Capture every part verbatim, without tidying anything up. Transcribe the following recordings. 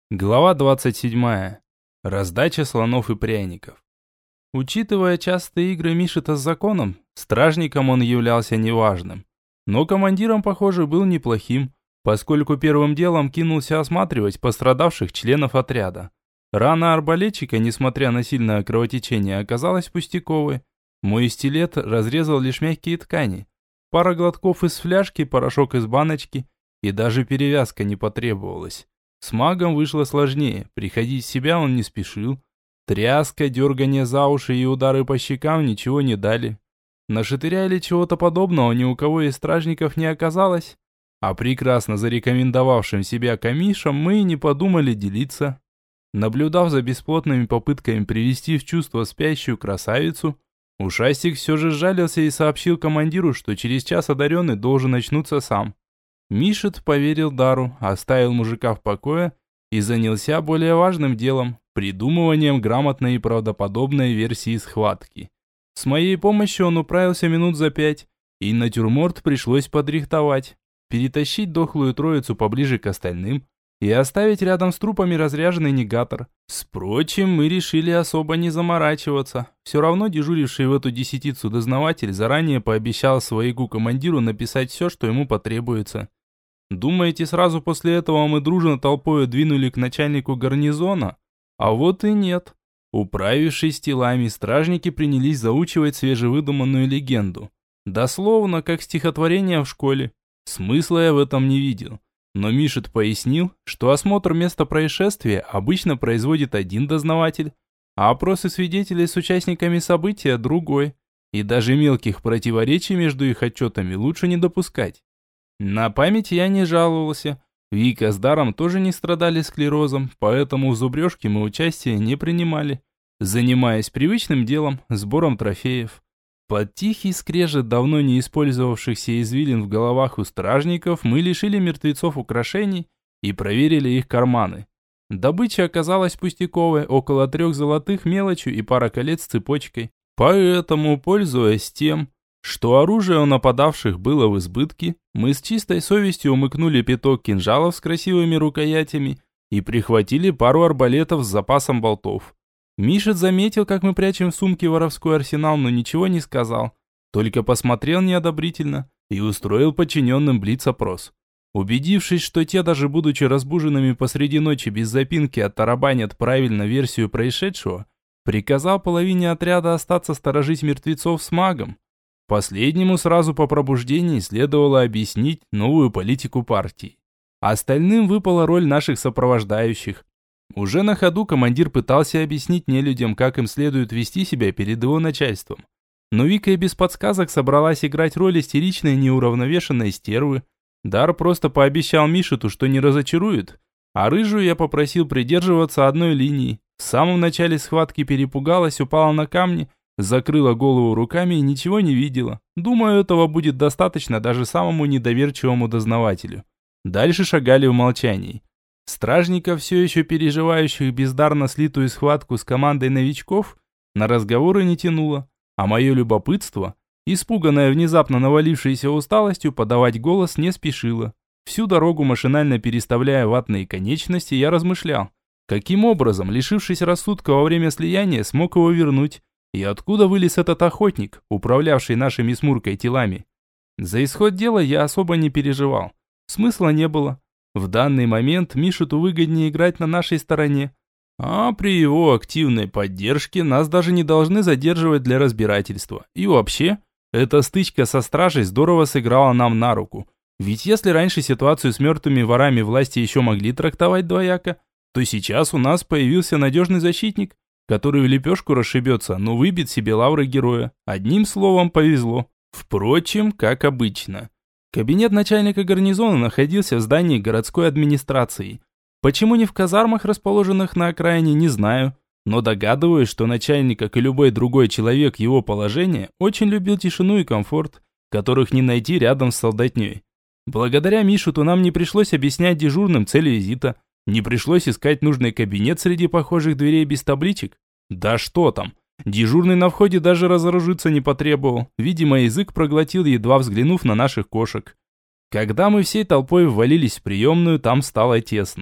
Глава двадцать седьмая. Раздача слонов и пряников. Учитывая частые игры Мишита с законом, стражником он являлся неважным. Но командиром, похоже, был неплохим, поскольку первым делом кинулся осматривать пострадавших членов отряда. Рана арбалетчика, несмотря на сильное кровотечение, оказалась пустяковой. Мой стилет разрезал лишь мягкие ткани. Пара глотков из фляжки, порошок из баночки, и даже перевязка не потребовалась. С магом вышло сложнее, приходить в себя он не спешил. Тряска, дергание за уши и удары по щекам ничего не дали. На шатыря или чего-то подобного ни у кого из стражников не оказалось. А прекрасно зарекомендовавшим себя камишем мы и не подумали делиться. Наблюдав за бесплотными попытками привести в чувство спящую красавицу, ушастик все же сжалился и сообщил командиру, что через час одаренный должен очнуться сам. Мишит поверил дару, оставил мужика в покое и занялся более важным делом – придумыванием грамотной и правдоподобной версии схватки. С моей помощью он управился минут за пять, и натюрморт пришлось подрихтовать, перетащить дохлую троицу поближе к остальным и оставить рядом с трупами разряженный негатор. Впрочем, мы решили особо не заморачиваться. Все равно дежуривший в эту десятицу дознаватель заранее пообещал своему командиру написать все, что ему потребуется. Думаете, сразу после этого мы дружно толпой двинули к начальнику гарнизона? А вот и нет. Управившись телами, стражники принялись заучивать свежевыдуманную легенду. Дословно, как стихотворение в школе. Смысла я в этом не видел. Но Мишит пояснил, что осмотр места происшествия обычно производит один дознаватель, а опросы свидетелей с участниками события – другой. И даже мелких противоречий между их отчетами лучше не допускать. На память я не жаловался. Вика с Даром тоже не страдали склерозом, поэтому в зубрежке мы участия не принимали, занимаясь привычным делом – сбором трофеев. Под тихий скрежет давно не использовавшихся извилин в головах у стражников мы лишили мертвецов украшений и проверили их карманы. Добыча оказалась пустяковой, около трех золотых мелочью и пара колец с цепочкой. Поэтому, пользуясь тем, что оружие у нападавших было в избытке, мы с чистой совестью умыкнули пяток кинжалов с красивыми рукоятями и прихватили пару арбалетов с запасом болтов. Мишит заметил, как мы прячем в сумке воровской арсенал, но ничего не сказал, только посмотрел неодобрительно и устроил подчиненным блиц-опрос. Убедившись, что те, даже будучи разбуженными посреди ночи без запинки, оттарабанят правильно версию происшедшего, приказал половине отряда остаться сторожить мертвецов с магом. Последнему сразу по пробуждении следовало объяснить новую политику партии. Остальным выпала роль наших сопровождающих. Уже на ходу командир пытался объяснить нелюдям, как им следует вести себя перед его начальством. Но Вика и без подсказок собралась играть роль истеричной неуравновешенной стервы. Дар просто пообещал Мишиту, что не разочарует, а рыжую я попросил придерживаться одной линии. В самом начале схватки перепугалась, упала на камни, закрыла голову руками и ничего не видела. Думаю, этого будет достаточно даже самому недоверчивому дознавателю. Дальше шагали в молчании. Стражников, все еще переживающих бездарно слитую схватку с командой новичков, на разговоры не тянуло, а мое любопытство, испуганное внезапно навалившейся усталостью, подавать голос не спешило. Всю дорогу машинально переставляя ватные конечности, я размышлял, каким образом, лишившись рассудка во время слияния, смог его вернуть. И откуда вылез этот охотник, управлявший нашими с Муркой телами? За исход дела я особо не переживал. Смысла не было. В данный момент Мишиту выгоднее играть на нашей стороне. А при его активной поддержке нас даже не должны задерживать для разбирательства. И вообще, эта стычка со стражей здорово сыграла нам на руку. Ведь если раньше ситуацию с мертвыми ворами власти еще могли трактовать двояко, то сейчас у нас появился надежный защитник, который в лепешку расшибется, но выбит себе лавры героя. Одним словом, повезло. Впрочем, как обычно. Кабинет начальника гарнизона находился в здании городской администрации. Почему не в казармах, расположенных на окраине, не знаю. Но догадываюсь, что начальник, как и любой другой человек его положения, очень любил тишину и комфорт, которых не найти рядом с солдатней. Благодаря Мишуту нам не пришлось объяснять дежурным цель визита. Не пришлось искать нужный кабинет среди похожих дверей без табличек. Да что там, дежурный на входе даже разоружиться не потребовал. Видимо, язык проглотил, едва взглянув на наших кошек. Когда мы всей толпой ввалились в приемную, там стало тесно.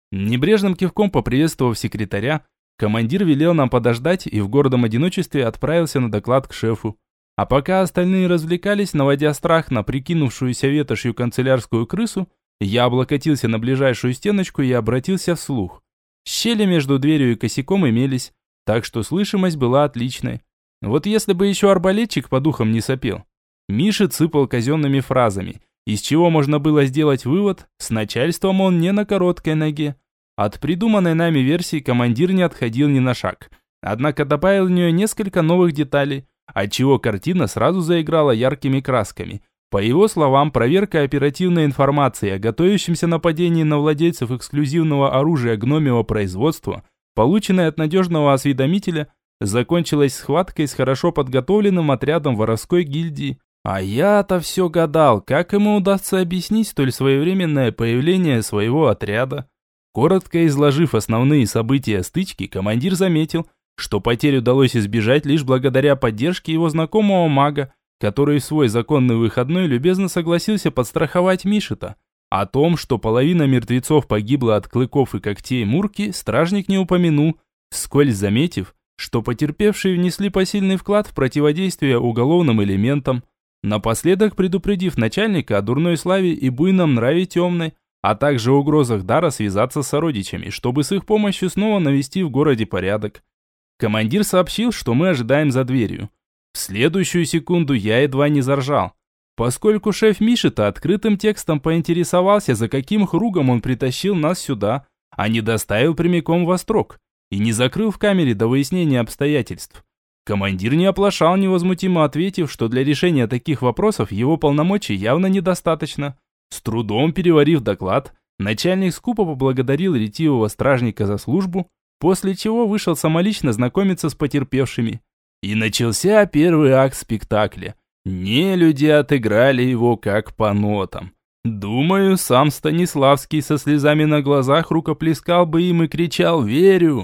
Небрежным кивком поприветствовав секретаря, командир велел нам подождать и в гордом одиночестве отправился на доклад к шефу. А пока остальные развлекались, наводя страх на прикинувшуюся ветошью канцелярскую крысу, я облокотился на ближайшую стеночку и обратился вслух. Щели между дверью и косяком имелись, так что слышимость была отличной. Вот если бы еще арбалетчик по духам не сопел. Миша цыпал казенными фразами, из чего можно было сделать вывод, с начальством он не на короткой ноге. От придуманной нами версии командир не отходил ни на шаг, однако добавил в нее несколько новых деталей, отчего картина сразу заиграла яркими красками. По его словам, проверка оперативной информации о готовящемся нападении на владельцев эксклюзивного оружия гномьего производства, полученной от надежного осведомителя, закончилась схваткой с хорошо подготовленным отрядом воровской гильдии. А я-то все гадал, как ему удастся объяснить столь своевременное появление своего отряда. Коротко изложив основные события стычки, командир заметил, что потерь удалось избежать лишь благодаря поддержке его знакомого мага, который в свой законный выходной любезно согласился подстраховать Мишита. О том, что половина мертвецов погибла от клыков и когтей Мурки, стражник не упомянул, вскользь заметив, что потерпевшие внесли посильный вклад в противодействие уголовным элементам, напоследок предупредив начальника о дурной славе и буйном нраве темной, а также угрозах дара связаться с сородичами, чтобы с их помощью снова навести в городе порядок. Командир сообщил, что мы ожидаем за дверью. В следующую секунду я едва не заржал, поскольку шеф Мишита открытым текстом поинтересовался, за каким хругом он притащил нас сюда, а не доставил прямиком в Острог, и не закрыл в камере до выяснения обстоятельств. Командир не оплошал, невозмутимо ответив, что для решения таких вопросов его полномочий явно недостаточно. С трудом переварив доклад, начальник скупо поблагодарил ретивого стражника за службу, после чего вышел самолично знакомиться с потерпевшими. И начался первый акт спектакля. Нелюди отыграли его как по нотам. Думаю, сам Станиславский со слезами на глазах рукоплескал бы им и кричал «Верю!».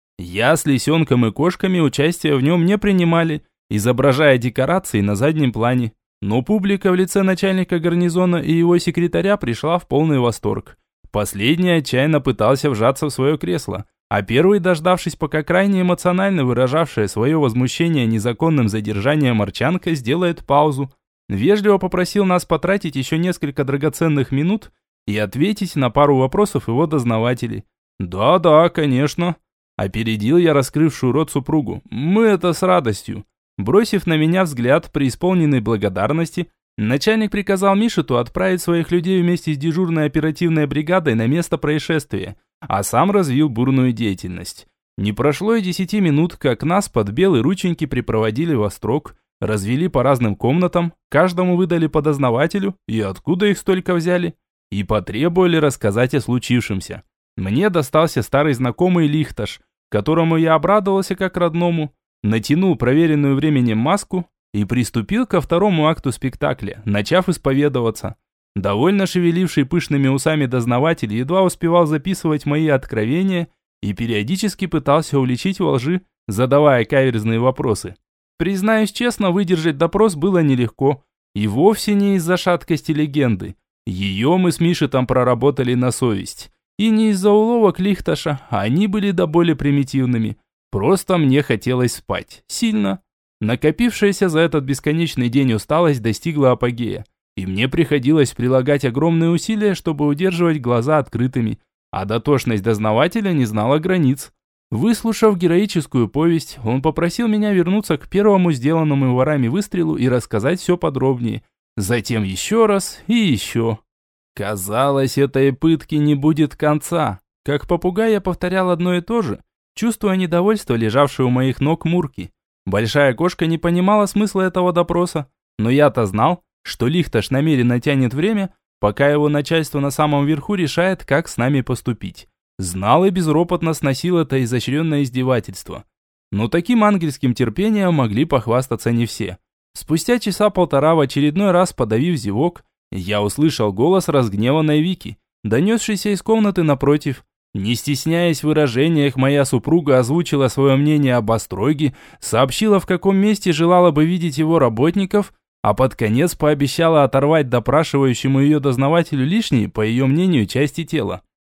Я с лисенком и кошками участия в нем не принимали, изображая декорации на заднем плане. Но публика в лице начальника гарнизона и его секретаря пришла в полный восторг. Последний отчаянно пытался вжаться в свое кресло, а первый, дождавшись, пока крайне эмоционально выражавшая свое возмущение незаконным задержанием Арчанка, сделает паузу, вежливо попросил нас потратить еще несколько драгоценных минут и ответить на пару вопросов его дознавателей. «Да-да, конечно», – опередил я раскрывшую рот супругу. «Мы это с радостью». Бросив на меня взгляд, преисполненный благодарности, начальник приказал Мишиту отправить своих людей вместе с дежурной оперативной бригадой на место происшествия, а сам развил бурную деятельность. Не прошло и десяти минут, как нас под белые рученьки припроводили в Острог, развели по разным комнатам, каждому выдали по дознавателю, и откуда их столько взяли, и потребовали рассказать о случившемся. Мне достался старый знакомый Лихташ, которому я обрадовался как родному, натянул проверенную временем маску и приступил ко второму акту спектакля, начав исповедоваться. Довольно шевеливший пышными усами дознаватель едва успевал записывать мои откровения и периодически пытался уличить во лжи, задавая каверзные вопросы. Признаюсь честно, выдержать допрос было нелегко, и вовсе не из-за шаткости легенды. Ее мы с Мишитом проработали на совесть. И не из-за уловок Лихташа, они были до боли примитивными. Просто мне хотелось спать. Сильно. Накопившаяся за этот бесконечный день усталость достигла апогея, и мне приходилось прилагать огромные усилия, чтобы удерживать глаза открытыми, а дотошность дознавателя не знала границ. Выслушав героическую повесть, он попросил меня вернуться к первому сделанному ворами выстрелу и рассказать все подробнее. Затем еще раз и еще. Казалось, этой пытки не будет конца. Как попугай я повторял одно и то же, чувствуя недовольство, лежавшее у моих ног Мурки. Большая кошка не понимала смысла этого допроса, но я-то знал, что Лихташ намеренно тянет время, пока его начальство на самом верху решает, как с нами поступить. Знал и безропотно сносил это изощренное издевательство. Но таким ангельским терпением могли похвастаться не все. Спустя часа полтора, в очередной раз подавив зевок, я услышал голос разгневанной Вики, донесшийся из комнаты напротив. Не стесняясь в выражениях, моя супруга озвучила свое мнение об Остроге, сообщила, в каком месте желала бы видеть его работников, а под конец пообещала оторвать допрашивающему ее дознавателю лишние, по ее мнению, части тела.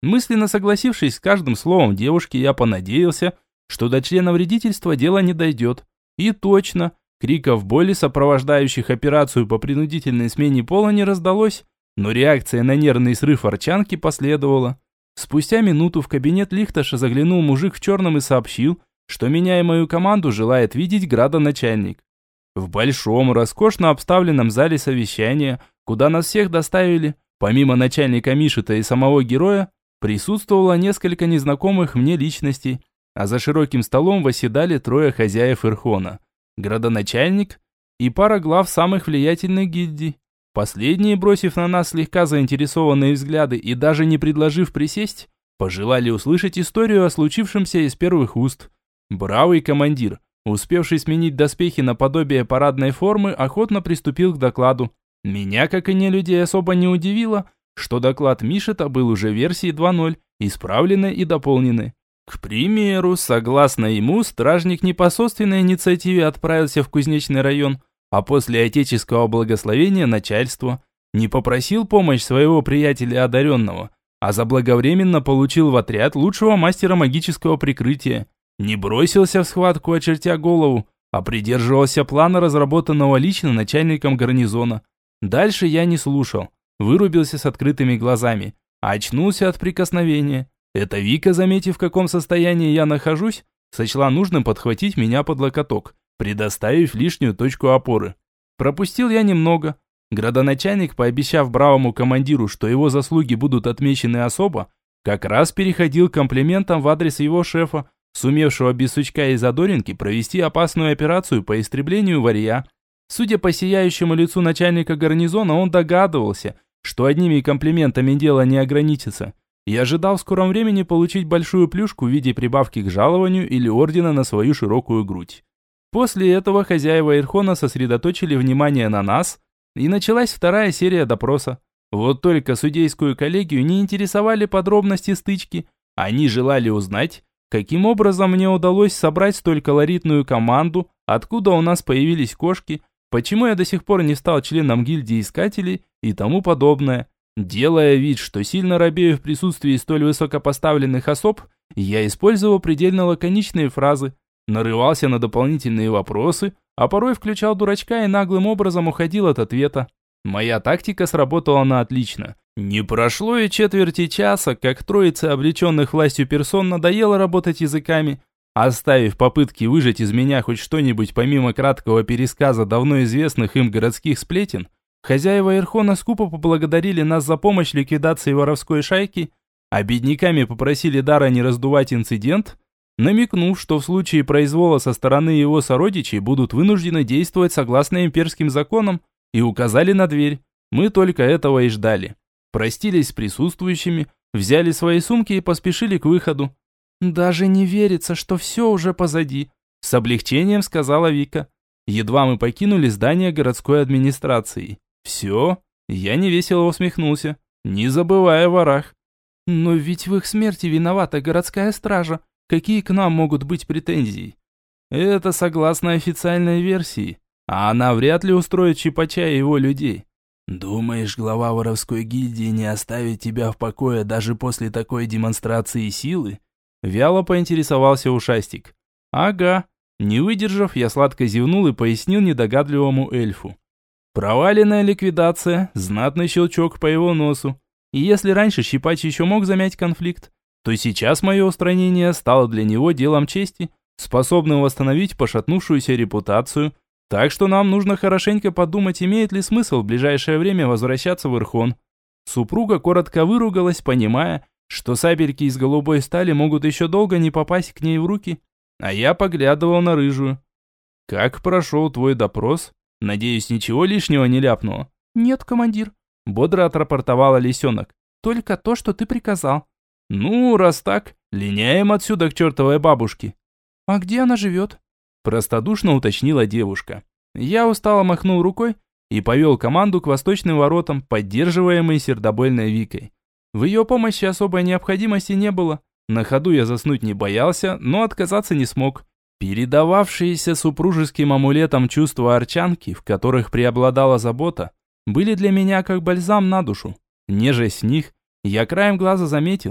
Мысленно согласившись с каждым словом девушки, я понадеялся, что до члена вредительства дело не дойдет. И точно, криков боли, сопровождающих операцию по принудительной смене пола, не раздалось, но реакция на нервный срыв Арчанки последовала. Спустя минуту в кабинет Лихташа заглянул мужик в черном и сообщил, что меня и мою команду желает видеть градоначальник. В большом, роскошно обставленном зале совещания, куда нас всех доставили, помимо начальника Мишита и самого героя, присутствовало несколько незнакомых мне личностей, а за широким столом восседали трое хозяев Ирхона, градоначальник и пара глав самых влиятельных гильдий. Последние, бросив на нас слегка заинтересованные взгляды и даже не предложив присесть, пожелали услышать историю о случившемся из первых уст. Бравый командир, успевший сменить доспехи на подобие парадной формы, охотно приступил к докладу. Меня, как и не людей, особо не удивило, что доклад Мишита был уже версией два ноль, исправленной и дополненной. К примеру, согласно ему, стражник не по собственной инициативе отправился в Кузнечный район, а после отеческого благословения начальства не попросил помощь своего приятеля одаренного, а заблаговременно получил в отряд лучшего мастера магического прикрытия. Не бросился в схватку, очертя голову, а придерживался плана, разработанного лично начальником гарнизона. Дальше я не слушал, вырубился с открытыми глазами, а очнулся от прикосновения. Эта Вика, заметив, в каком состоянии я нахожусь, сочла нужным подхватить меня под локоток, предоставив лишнюю точку опоры. Пропустил я немного. Градоначальник, пообещав бравому командиру, что его заслуги будут отмечены особо, как раз переходил к комплиментам в адрес его шефа, сумевшего без сучка и задоринки провести опасную операцию по истреблению варья. Судя по сияющему лицу начальника гарнизона, он догадывался, что одними комплиментами дело не ограничится, и ожидал в скором времени получить большую плюшку в виде прибавки к жалованию или ордена на свою широкую грудь. После этого хозяева Ирхона сосредоточили внимание на нас, и началась вторая серия допроса. Вот только судейскую коллегию не интересовали подробности стычки, они желали узнать, каким образом мне удалось собрать столь колоритную команду, откуда у нас появились кошки, почему я до сих пор не стал членом гильдии искателей и тому подобное. Делая вид, что сильно робею в присутствии столь высокопоставленных особ, я использовал предельно лаконичные фразы, нарывался на дополнительные вопросы, а порой включал дурачка и наглым образом уходил от ответа. Моя тактика сработала на отлично. Не прошло и четверти часа, как троице облеченных властью персон надоело работать языками, оставив попытки выжать из меня хоть что-нибудь помимо краткого пересказа давно известных им городских сплетен. Хозяева Ирхона скупо поблагодарили нас за помощь в ликвидации воровской шайки, а бедняками попросили Дара не раздувать инцидент, намекнув, что в случае произвола со стороны его сородичей будут вынуждены действовать согласно имперским законам, и указали на дверь. Мы только этого и ждали. Простились с присутствующими, взяли свои сумки и поспешили к выходу. «Даже не верится, что все уже позади», – с облегчением сказала Вика. Едва мы покинули здание городской администрации. «Все?» – я невесело усмехнулся, не забывая о ворах. «Но ведь в их смерти виновата городская стража. Какие к нам могут быть претензии?» «Это согласно официальной версии, а она вряд ли устроит Чипача и его людей». «Думаешь, глава воровской гильдии не оставит тебя в покое даже после такой демонстрации силы?» Вяло поинтересовался ушастик. «Ага». Не выдержав, я сладко зевнул и пояснил недогадливому эльфу. Проваленная ликвидация, знатный щелчок по его носу. И если раньше Щипач еще мог замять конфликт, то сейчас мое устранение стало для него делом чести, способным восстановить пошатнувшуюся репутацию. Так что нам нужно хорошенько подумать, имеет ли смысл в ближайшее время возвращаться в Ирхон. Супруга коротко выругалась, понимая, что сабельки из голубой стали могут еще долго не попасть к ней в руки, а я поглядывал на рыжую. «Как прошел твой допрос? Надеюсь, ничего лишнего не ляпнуло?» «Нет, командир», — бодро отрапортовала лисенок. «Только то, что ты приказал». «Ну, раз так, линяем отсюда к чертовой бабушке». «А где она живет?» Простодушно уточнила девушка. Я устало махнул рукой и повел команду к восточным воротам, поддерживаемой сердобольной Викой. В ее помощи особой необходимости не было. На ходу я заснуть не боялся, но отказаться не смог. Передававшиеся супружеским амулетом чувства Арчанки, в которых преобладала забота, были для меня как бальзам на душу. Нежесть в них, я краем глаза заметил,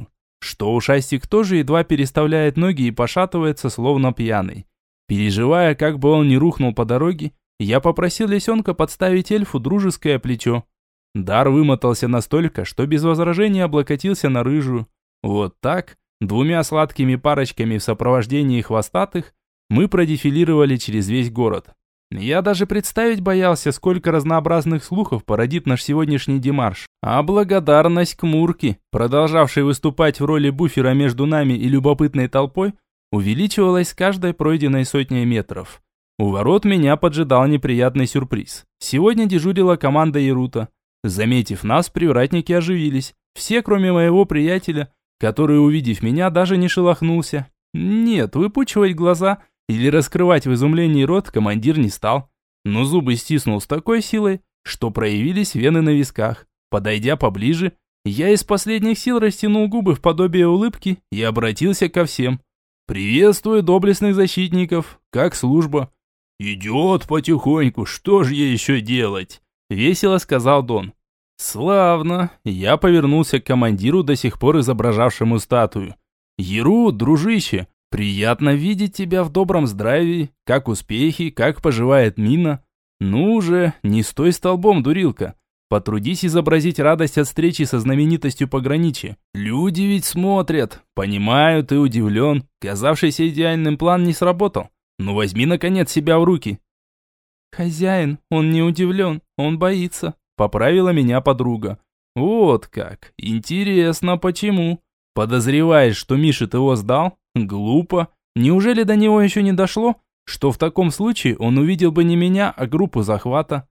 что ушастик тоже едва переставляет ноги и пошатывается, словно пьяный. Переживая, как бы он ни рухнул по дороге, я попросил лисенка подставить эльфу дружеское плечо. Дар вымотался настолько, что без возражения облокотился на рыжую. Вот так, двумя сладкими парочками в сопровождении хвостатых, мы продефилировали через весь город. Я даже представить боялся, сколько разнообразных слухов породит наш сегодняшний демарш. А благодарность к Мурке, продолжавшей выступать в роли буфера между нами и любопытной толпой, увеличивалась с каждой пройденной сотней метров. У ворот меня поджидал неприятный сюрприз. Сегодня дежурила команда Ярута. Заметив нас, привратники оживились. Все, кроме моего приятеля, который, увидев меня, даже не шелохнулся. Нет, выпучивать глаза или раскрывать в изумлении рот командир не стал. Но зубы стиснул с такой силой, что проявились вены на висках. Подойдя поближе, я из последних сил растянул губы в подобие улыбки и обратился ко всем. «Приветствую доблестных защитников! Как служба?» «Идет потихоньку, что же ей еще делать?» – весело сказал Дон. «Славно!» – я повернулся к командиру, до сих пор изображавшему статую. «Ярут, дружище, приятно видеть тебя в добром здравии. Как успехи, как поживает мина? Ну же, не стой столбом, дурилка. Потрудись изобразить радость от встречи со знаменитостью пограничья. Люди ведь смотрят, понимают и удивлен. Казавшийся идеальным план не сработал. Ну возьми, наконец, себя в руки». «Хозяин, он не удивлен, он боится», — поправила меня подруга. «Вот как. Интересно, почему? Подозреваешь, что Мишит его сдал? Глупо. Неужели до него еще не дошло, что в таком случае он увидел бы не меня, а группу захвата?»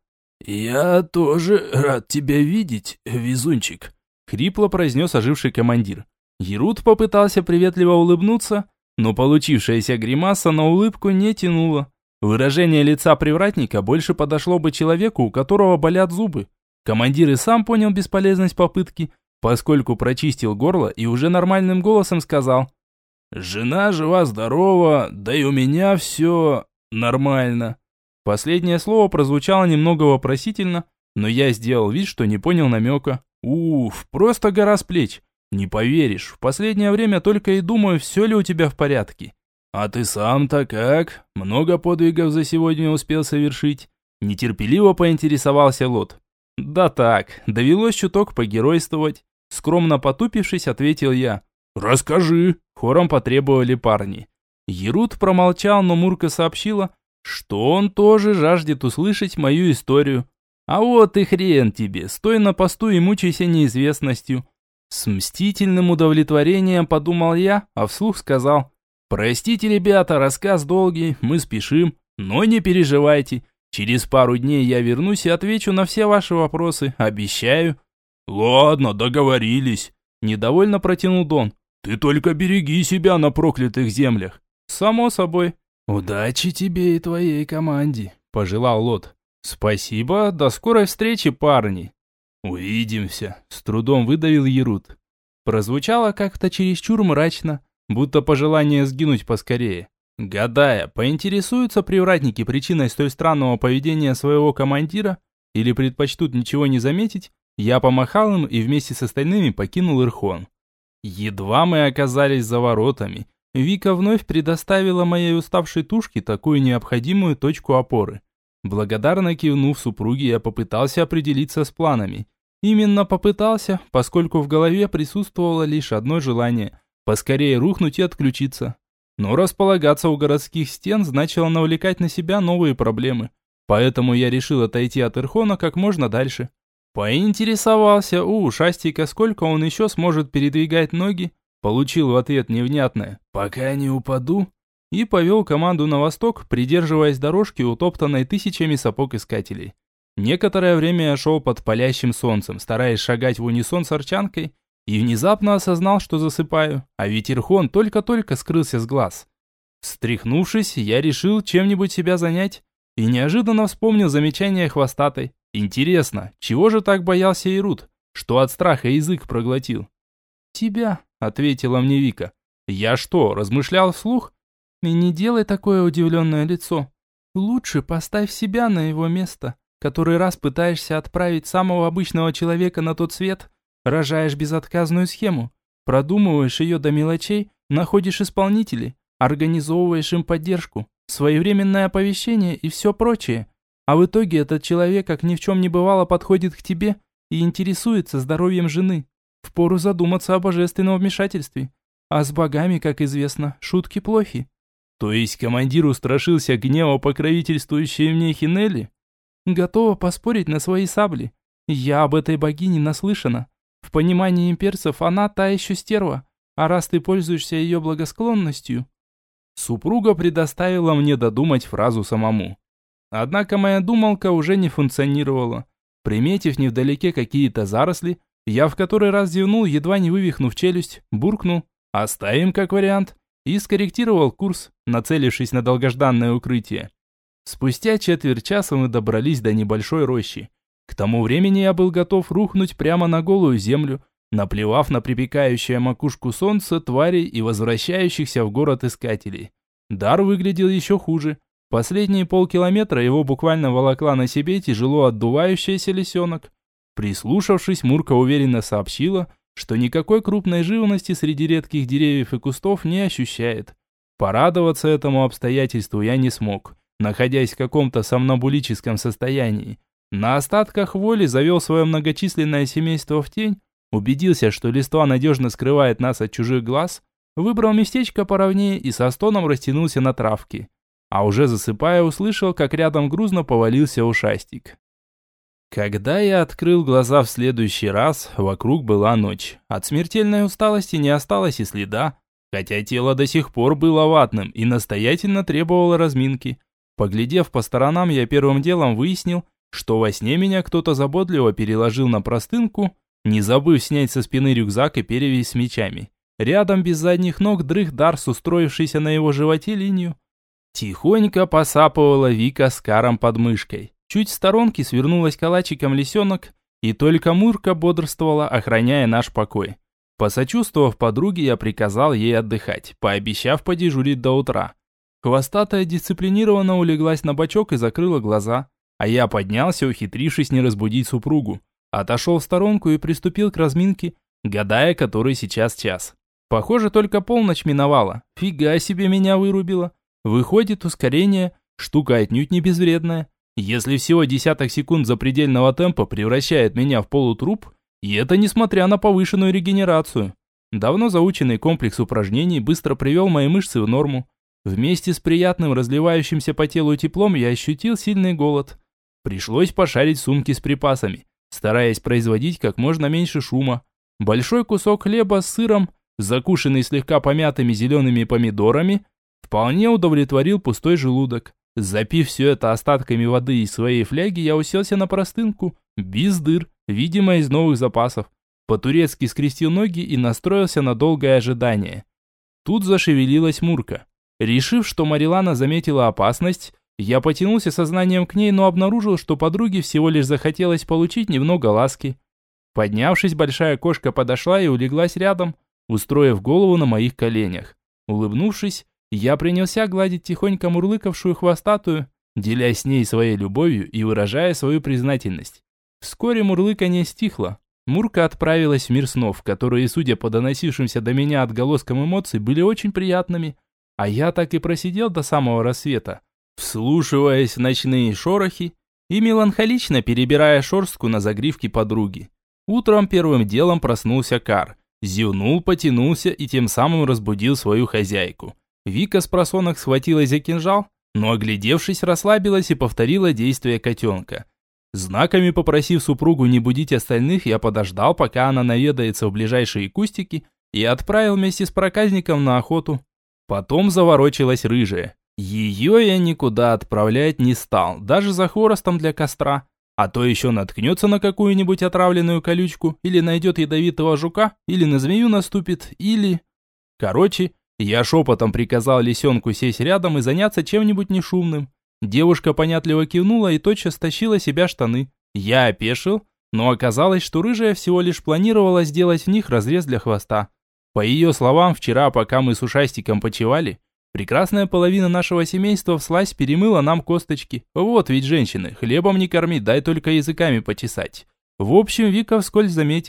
«Я тоже рад тебя видеть, везунчик», — хрипло произнес оживший командир. Ярут попытался приветливо улыбнуться, но получившаяся гримаса на улыбку не тянула. Выражение лица привратника больше подошло бы человеку, у которого болят зубы. Командир и сам понял бесполезность попытки, поскольку прочистил горло и уже нормальным голосом сказал: «Жена жива-здорова, да и у меня все нормально». Последнее слово прозвучало немного вопросительно, но я сделал вид, что не понял намека. Уф, просто гора с плеч. Не поверишь, в последнее время только и думаю, все ли у тебя в порядке. А ты сам-то как? Много подвигов за сегодня успел совершить? Нетерпеливо поинтересовался Лот. Да так, довелось чуток погеройствовать. Скромно потупившись, ответил я. Расскажи, хором потребовали парни. Ярут промолчал, но Мурка сообщила, что он тоже жаждет услышать мою историю. А вот и хрен тебе, стой на посту и мучайся неизвестностью. С мстительным удовлетворением подумал я, а вслух сказал: «Простите, ребята, рассказ долгий, мы спешим, но не переживайте. Через пару дней я вернусь и отвечу на все ваши вопросы, обещаю». «Ладно, договорились», – недовольно протянул Дон. «Ты только береги себя на проклятых землях». «Само собой». «Удачи тебе и твоей команде», – пожелал Лот. «Спасибо, до скорой встречи, парни». «Увидимся», – с трудом выдавил Ярут. Прозвучало как-то чересчур мрачно, будто пожелание сгинуть поскорее. Гадая, поинтересуются привратники причиной столь странного поведения своего командира или предпочтут ничего не заметить, я помахал им и вместе с остальными покинул Ирхон. Едва мы оказались за воротами, Вика вновь предоставила моей уставшей тушке такую необходимую точку опоры. Благодарно кивнув супруге, я попытался определиться с планами. Именно попытался, поскольку в голове присутствовало лишь одно желание – поскорее рухнуть и отключиться. Но располагаться у городских стен значило навлекать на себя новые проблемы. Поэтому я решил отойти от Ирхона как можно дальше. Поинтересовался у ушастика, сколько он еще сможет передвигать ноги, получил в ответ невнятное «пока не упаду» и повел команду на восток, придерживаясь дорожки, утоптанной тысячами сапог искателей. Некоторое время я шел под палящим солнцем, стараясь шагать в унисон с арчанкой, и внезапно осознал, что засыпаю, а ведь Ирхон только-только скрылся с глаз. Встряхнувшись, я решил чем-нибудь себя занять, и неожиданно вспомнил замечание хвостатой. Интересно, чего же так боялся Ярут, что от страха язык проглотил? «Тебя», — ответила мне Вика. «Я что, размышлял вслух?» «И не делай такое удивленное лицо. Лучше поставь себя на его место. Который раз пытаешься отправить самого обычного человека на тот свет, рожаешь безотказную схему. Продумываешь ее до мелочей, находишь исполнителей, организовываешь им поддержку, своевременное оповещение и все прочее. А в итоге этот человек, как ни в чем не бывало, подходит к тебе и интересуется здоровьем жены. Впору задуматься о божественном вмешательстве. А с богами, как известно, шутки плохи. То есть командир устрашился гнева покровительствующей мне Хинели? Готова поспорить на свои сабли. Я об этой богине наслышана. В понимании имперцев она та еще стерва. А раз ты пользуешься ее благосклонностью... Супруга предоставила мне додумать фразу самому. Однако моя думалка уже не функционировала. Приметив невдалеке какие-то заросли, я в который раз зевнул, едва не вывихнув челюсть, буркнул «Оставим как вариант» и скорректировал курс, нацелившись на долгожданное укрытие. Спустя четверть часа мы добрались до небольшой рощи. К тому времени я был готов рухнуть прямо на голую землю, наплевав на припекающее макушку солнца, тварей и возвращающихся в город искателей. Дар выглядел еще хуже. Последние полкилометра его буквально волокла на себе тяжело отдувающаяся лисенок. Прислушавшись, Мурка уверенно сообщила, что никакой крупной живности среди редких деревьев и кустов не ощущает. Порадоваться этому обстоятельству я не смог, находясь в каком-то сомнамбулическом состоянии. На остатках воли завел свое многочисленное семейство в тень, убедился, что листва надежно скрывает нас от чужих глаз, выбрал местечко поровнее и со стоном растянулся на травке. А уже засыпая, услышал, как рядом грузно повалился ушастик. Когда я открыл глаза в следующий раз, вокруг была ночь. От смертельной усталости не осталось и следа, хотя тело до сих пор было ватным и настоятельно требовало разминки. Поглядев по сторонам, я первым делом выяснил, что во сне меня кто-то заботливо переложил на простынку, не забыв снять со спины рюкзак и перевязь с мечами. Рядом без задних ног дрых Дарс, устроившийся на его животе линию. Тихонько посапывала Вика с Каром под мышкой. Чуть в сторонке свернулась калачиком лисенок, и только Мурка бодрствовала, охраняя наш покой. Посочувствовав подруге, я приказал ей отдыхать, пообещав подежурить до утра. Хвостатая дисциплинированно улеглась на бочок и закрыла глаза, а я поднялся, ухитрившись не разбудить супругу. Отошел в сторонку и приступил к разминке, гадая, который сейчас час. Похоже, только полночь миновала. Фига себе меня вырубила. Выходит, ускорение – штука отнюдь не безвредная. Если всего десяток секунд запредельного темпа превращает меня в полутруп, и это несмотря на повышенную регенерацию. Давно заученный комплекс упражнений быстро привел мои мышцы в норму. Вместе с приятным разливающимся по телу теплом я ощутил сильный голод. Пришлось пошарить в сумке с припасами, стараясь производить как можно меньше шума. Большой кусок хлеба с сыром, закушенный слегка помятыми зелеными помидорами, вполне удовлетворил пустой желудок. Запив все это остатками воды из своей фляги, я уселся на простынку, без дыр, видимо из новых запасов. По-турецки скрестил ноги и настроился на долгое ожидание. Тут зашевелилась Мурка. Решив, что Марилана заметила опасность, я потянулся сознанием к ней, но обнаружил, что подруге всего лишь захотелось получить немного ласки. Поднявшись, большая кошка подошла и улеглась рядом, устроив голову на моих коленях. Улыбнувшись, я принялся гладить тихонько мурлыкавшую хвостатую, делясь с ней своей любовью и выражая свою признательность. Вскоре мурлыканье стихло. Мурка отправилась в мир снов, которые, судя по доносившимся до меня отголоскам эмоций, были очень приятными, а я так и просидел до самого рассвета, вслушиваясь в ночные шорохи и меланхолично перебирая шорстку на загривке подруги. Утром первым делом проснулся Кар, зевнул, потянулся и тем самым разбудил свою хозяйку. Вика с просонок схватилась за кинжал, но, оглядевшись, расслабилась и повторила действия котенка. Знаками попросив супругу не будить остальных, я подождал, пока она наведается в ближайшие кустики, и отправил вместе с проказником на охоту. Потом заворочилась рыжая. Ее я никуда отправлять не стал, даже за хворостом для костра. А то еще наткнется на какую-нибудь отравленную колючку, или найдет ядовитого жука, или на змею наступит, или... Короче, я шепотом приказал лисенку сесть рядом и заняться чем-нибудь нешумным. Девушка понятливо кивнула и тотчас стащила себя штаны. Я опешил, но оказалось, что рыжая всего лишь планировала сделать в них разрез для хвоста. По ее словам, вчера, пока мы с ушастиком почивали, прекрасная половина нашего семейства вслазь перемыла нам косточки. Вот ведь женщины, хлебом не корми, дай только языками почесать. В общем, Вика вскользь заметила,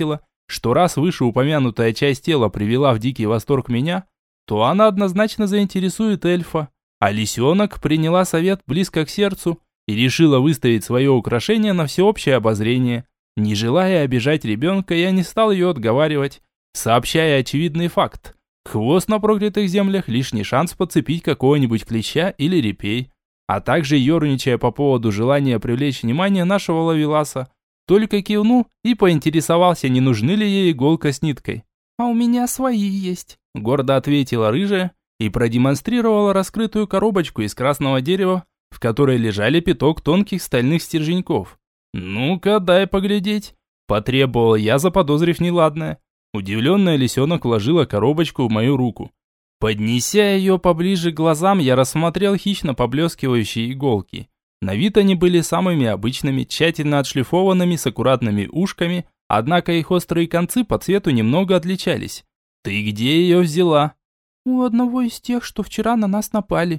что раз вышеупомянутая часть тела привела в дикий восторг меня, то она однозначно заинтересует эльфа. А лисенок приняла совет близко к сердцу и решила выставить свое украшение на всеобщее обозрение. Не желая обижать ребенка, я не стал ее отговаривать, сообщая очевидный факт. Хвост на проклятых землях – лишний шанс подцепить какого-нибудь клеща или репей, а также ерничая по поводу желания привлечь внимание нашего ловеласа. Только кивнул и поинтересовался, не нужны ли ей иголка с ниткой. «А у меня свои есть», – гордо ответила рыжая и продемонстрировала раскрытую коробочку из красного дерева, в которой лежали пяток тонких стальных стерженьков. «Ну-ка, дай поглядеть», – потребовал я, заподозрив неладное. Удивленная лисенок вложила коробочку в мою руку. Поднеся ее поближе к глазам, я рассмотрел хищно поблескивающие иголки. На вид они были самыми обычными, тщательно отшлифованными, с аккуратными ушками, однако их острые концы по цвету немного отличались. «Ты где ее взяла?» «У одного из тех, что вчера на нас напали».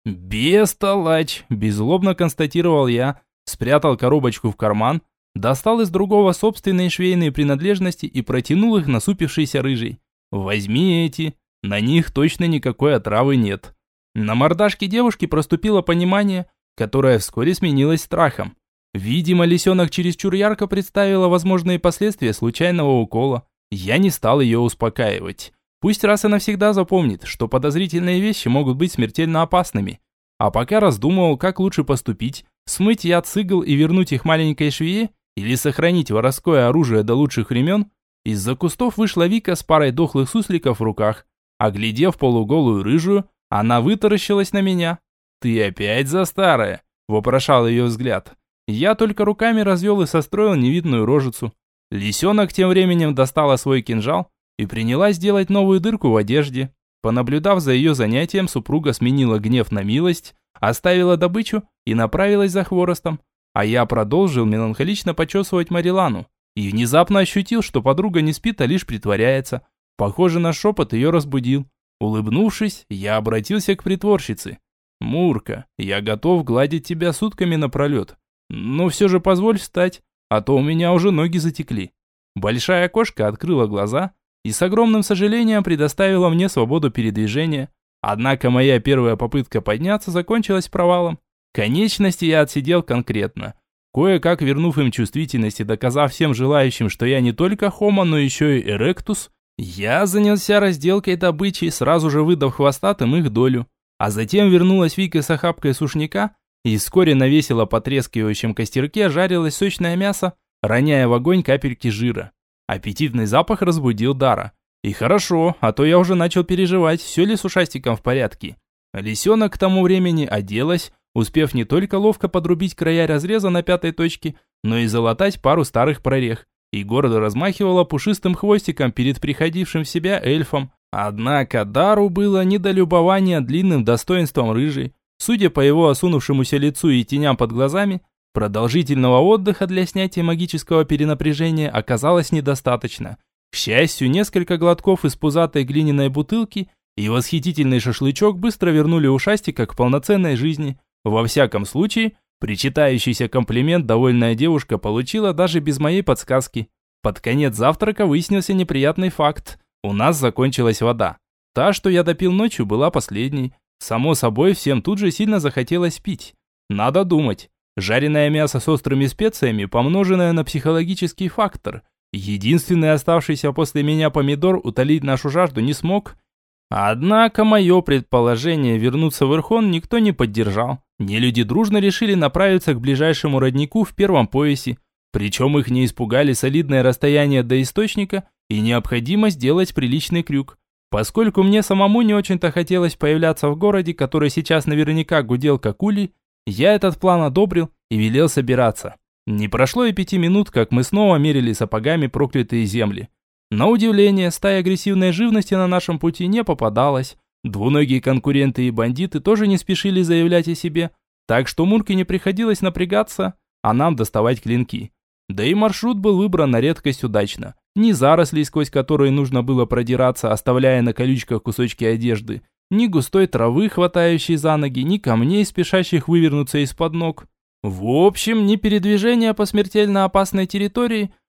«Бестолочь!» – беззлобно констатировал я, спрятал коробочку в карман, достал из другого собственные швейные принадлежности и протянул их насупившейся рыжей. «Возьми эти, на них точно никакой отравы нет». На мордашке девушки проступило понимание, которое вскоре сменилось страхом. Видимо, лисенок чересчур ярко представила возможные последствия случайного укола. Я не стал ее успокаивать. Пусть раз и навсегда запомнит, что подозрительные вещи могут быть смертельно опасными. А пока раздумывал, как лучше поступить, смыть яд с игл и вернуть их маленькой швее, или сохранить воровское оружие до лучших времен, из-за кустов вышла Вика с парой дохлых сусликов в руках. Оглядев полуголую рыжую, она вытаращилась на меня. «Ты опять за старое?» – вопрошал ее взгляд. Я только руками развел и состроил невидную рожицу. Лисенок тем временем достала свой кинжал и принялась делать новую дырку в одежде. Понаблюдав за ее занятием, супруга сменила гнев на милость, оставила добычу и направилась за хворостом. А я продолжил меланхолично почесывать Марилану и внезапно ощутил, что подруга не спит, а лишь притворяется. Похоже, на шепот ее разбудил. Улыбнувшись, я обратился к притворщице. «Мурка, я готов гладить тебя сутками напролет. Но все же позволь встать, а то у меня уже ноги затекли». Большая кошка открыла глаза и с огромным сожалением предоставила мне свободу передвижения. Однако моя первая попытка подняться закончилась провалом. Конечности я отсидел конкретно. Кое-как вернув им чувствительность и доказав всем желающим, что я не только хомо, но еще и эректус, я занялся разделкой добычи, сразу же выдав хвостатым их долю. А затем вернулась Вика с охапкой сушняка, и вскоре на весело потрескивающем костерке жарилось сочное мясо, роняя в огонь капельки жира. Аппетитный запах разбудил Дара. И хорошо, а то я уже начал переживать, все ли с ушастиком в порядке. Лисенок к тому времени оделась, успев не только ловко подрубить края разреза на пятой точке, но и залатать пару старых прорех, и гордо размахивала пушистым хвостиком перед приходившим в себя эльфом. Однако Дару было не до любования длинным достоинством рыжей. Судя по его осунувшемуся лицу и теням под глазами, продолжительного отдыха для снятия магического перенапряжения оказалось недостаточно. К счастью, несколько глотков из пузатой глиняной бутылки и восхитительный шашлычок быстро вернули ушастика к полноценной жизни. Во всяком случае, причитающийся комплимент довольная девушка получила даже без моей подсказки. Под конец завтрака выяснился неприятный факт. У нас закончилась вода. Та, что я допил ночью, была последней. Само собой, всем тут же сильно захотелось пить. Надо думать. Жареное мясо с острыми специями, помноженное на психологический фактор. Единственный оставшийся после меня помидор утолить нашу жажду не смог. Однако мое предположение вернуться в Ирхон никто не поддержал. Нелюди дружно решили направиться к ближайшему роднику в первом поясе. Причем их не испугали солидное расстояние до источника и необходимость сделать приличный крюк. Поскольку мне самому не очень-то хотелось появляться в городе, который сейчас наверняка гудел как улей, я этот план одобрил и велел собираться. Не прошло и пяти минут, как мы снова мерили сапогами проклятые земли. На удивление, стая агрессивной живности на нашем пути не попадалась. Двуногие конкуренты и бандиты тоже не спешили заявлять о себе, так что Мурке не приходилось напрягаться, а нам доставать клинки. Да и маршрут был выбран на редкость удачно. Ни зарослей, сквозь которые нужно было продираться, оставляя на колючках кусочки одежды, ни густой травы, хватающей за ноги, ни камней, спешащих вывернуться из-под ног. В общем, ни передвижения по смертельно опасной территории,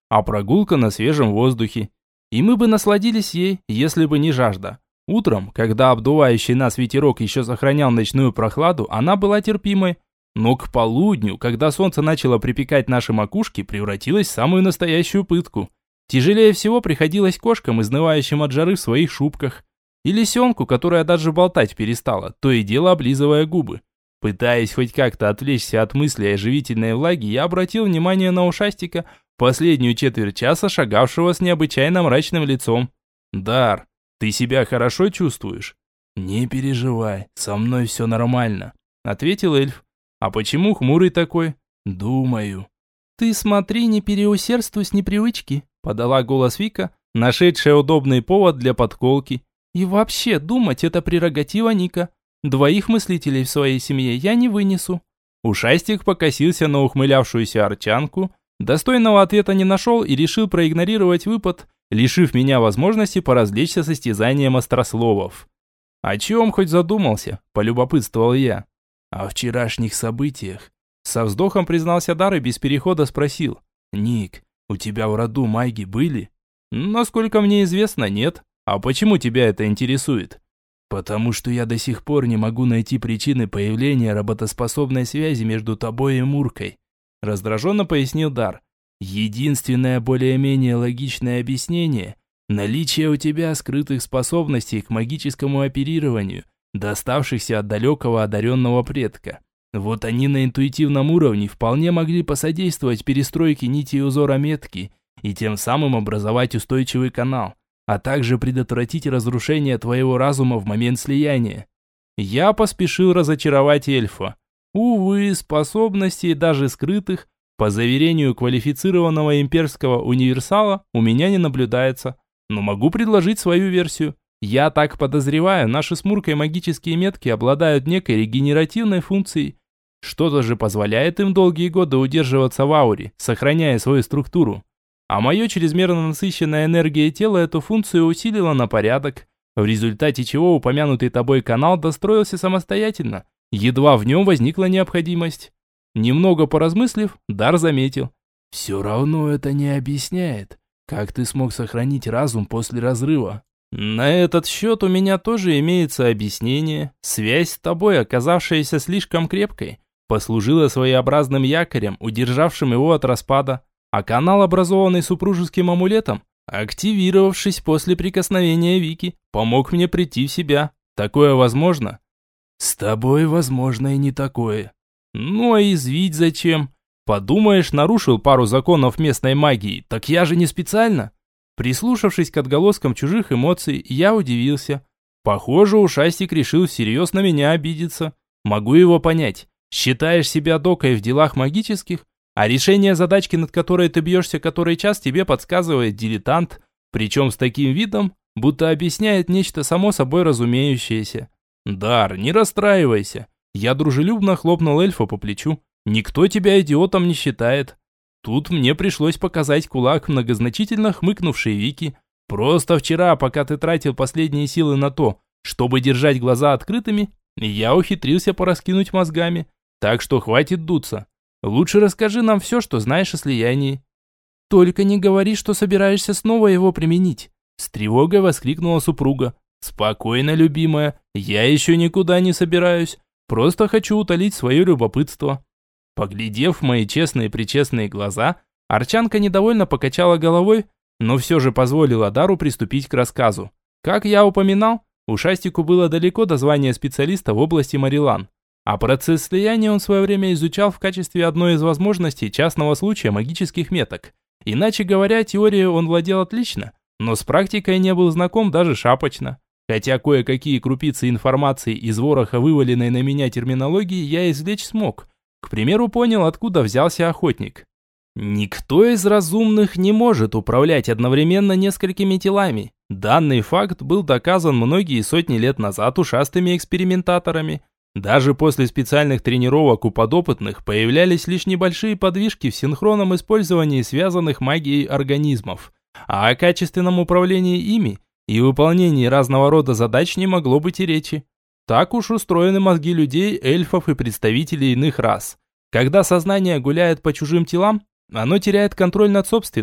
а прогулка на свежем воздухе. И мы бы насладились ей, если бы не жажда. Утром, когда обдувающий нас ветерок еще сохранял ночную прохладу, она была терпимой. Но к полудню, когда солнце начало припекать наши макушки, превратилось в самую настоящую пытку. Тяжелее всего приходилось кошкам, изнывающим от жары в своих шубках. И лисенку, которая даже болтать перестала, то и дело облизывая губы. Пытаясь хоть как-то отвлечься от мыслей о живительной влаге, я обратил внимание на ушастика, последнюю четверть часа шагавшего с необычайно мрачным лицом. «Дар, ты себя хорошо чувствуешь?» «Не переживай, со мной все нормально», — ответил эльф. «А почему хмурый такой?» «Думаю». «Ты смотри, не переусердствуй с непривычки», — подала голос Вика, нашедшая удобный повод для подколки. «И вообще, думать — это прерогатива Ника. Двоих мыслителей в своей семье я не вынесу». Ушастик покосился на ухмылявшуюся арчанку, достойного ответа не нашел и решил проигнорировать выпад, лишив меня возможности поразвлечься состязанием острословов. «О чем хоть задумался?» – полюбопытствовал я. «О вчерашних событиях». Со вздохом признался Дар и без перехода спросил. «Ник, у тебя в роду майги были?» «Насколько мне известно, нет. А почему тебя это интересует?» «Потому что я до сих пор не могу найти причины появления работоспособной связи между тобой и Муркой», раздраженно пояснил Дар. «Единственное более-менее логичное объяснение – наличие у тебя скрытых способностей к магическому оперированию, доставшихся от далекого одаренного предка. Вот они на интуитивном уровне вполне могли посодействовать перестройке нити узора метки и тем самым образовать устойчивый канал, а также предотвратить разрушение твоего разума в момент слияния». Я поспешил разочаровать эльфа. Увы, способностей, даже скрытых, по заверению квалифицированного имперского универсала, у меня не наблюдается. Но могу предложить свою версию. Я так подозреваю, наши с Муркой магические метки обладают некой регенеративной функцией. Что-то же позволяет им долгие годы удерживаться в ауре, сохраняя свою структуру. А мое чрезмерно насыщенная энергия тела эту функцию усилила на порядок, в результате чего упомянутый тобой канал достроился самостоятельно, едва в нем возникла необходимость. Немного поразмыслив, Дар заметил. «Все равно это не объясняет, как ты смог сохранить разум после разрыва». «На этот счет у меня тоже имеется объяснение. Связь с тобой, оказавшаяся слишком крепкой, послужила своеобразным якорем, удержавшим его от распада, а канал, образованный супружеским амулетом, активировавшись после прикосновения Вики, помог мне прийти в себя. Такое возможно?» «С тобой возможно и не такое». «Ну а извить зачем? Подумаешь, нарушил пару законов местной магии, так я же не специально». Прислушавшись к отголоскам чужих эмоций, я удивился. Похоже, ушастик решил всерьез на меня обидеться. Могу его понять. Считаешь себя докой в делах магических, а решение задачки, над которой ты бьешься который час, тебе подсказывает дилетант, причем с таким видом, будто объясняет нечто само собой разумеющееся. «Дар, не расстраивайся». Я дружелюбно хлопнул эльфа по плечу. «Никто тебя идиотом не считает». Тут мне пришлось показать кулак многозначительно хмыкнувшей Вики. Просто вчера, пока ты тратил последние силы на то, чтобы держать глаза открытыми, я ухитрился пораскинуть мозгами. Так что хватит дуться. Лучше расскажи нам все, что знаешь о слиянии». «Только не говори, что собираешься снова его применить», с тревогой воскликнула супруга. «Спокойно, любимая, я еще никуда не собираюсь. Просто хочу утолить свое любопытство». Поглядев в мои честные-пречестные глаза, Арчанка недовольно покачала головой, но все же позволила Дару приступить к рассказу. Как я упоминал, ушастику было далеко до звания специалиста в области Марилан, а процесс слияния он в свое время изучал в качестве одной из возможностей частного случая магических меток. Иначе говоря, теорией он владел отлично, но с практикой не был знаком даже шапочно. Хотя кое-какие крупицы информации из вороха вываленной на меня терминологии я извлечь смог. К примеру, понял, откуда взялся охотник. Никто из разумных не может управлять одновременно несколькими телами. Данный факт был доказан многие сотни лет назад ушастыми экспериментаторами. Даже после специальных тренировок у подопытных появлялись лишь небольшие подвижки в синхронном использовании связанных магией организмов. А о качественном управлении ими и выполнении разного рода задач не могло быть и речи. Так уж устроены мозги людей, эльфов и представителей иных рас. Когда сознание гуляет по чужим телам, оно теряет контроль над собственным,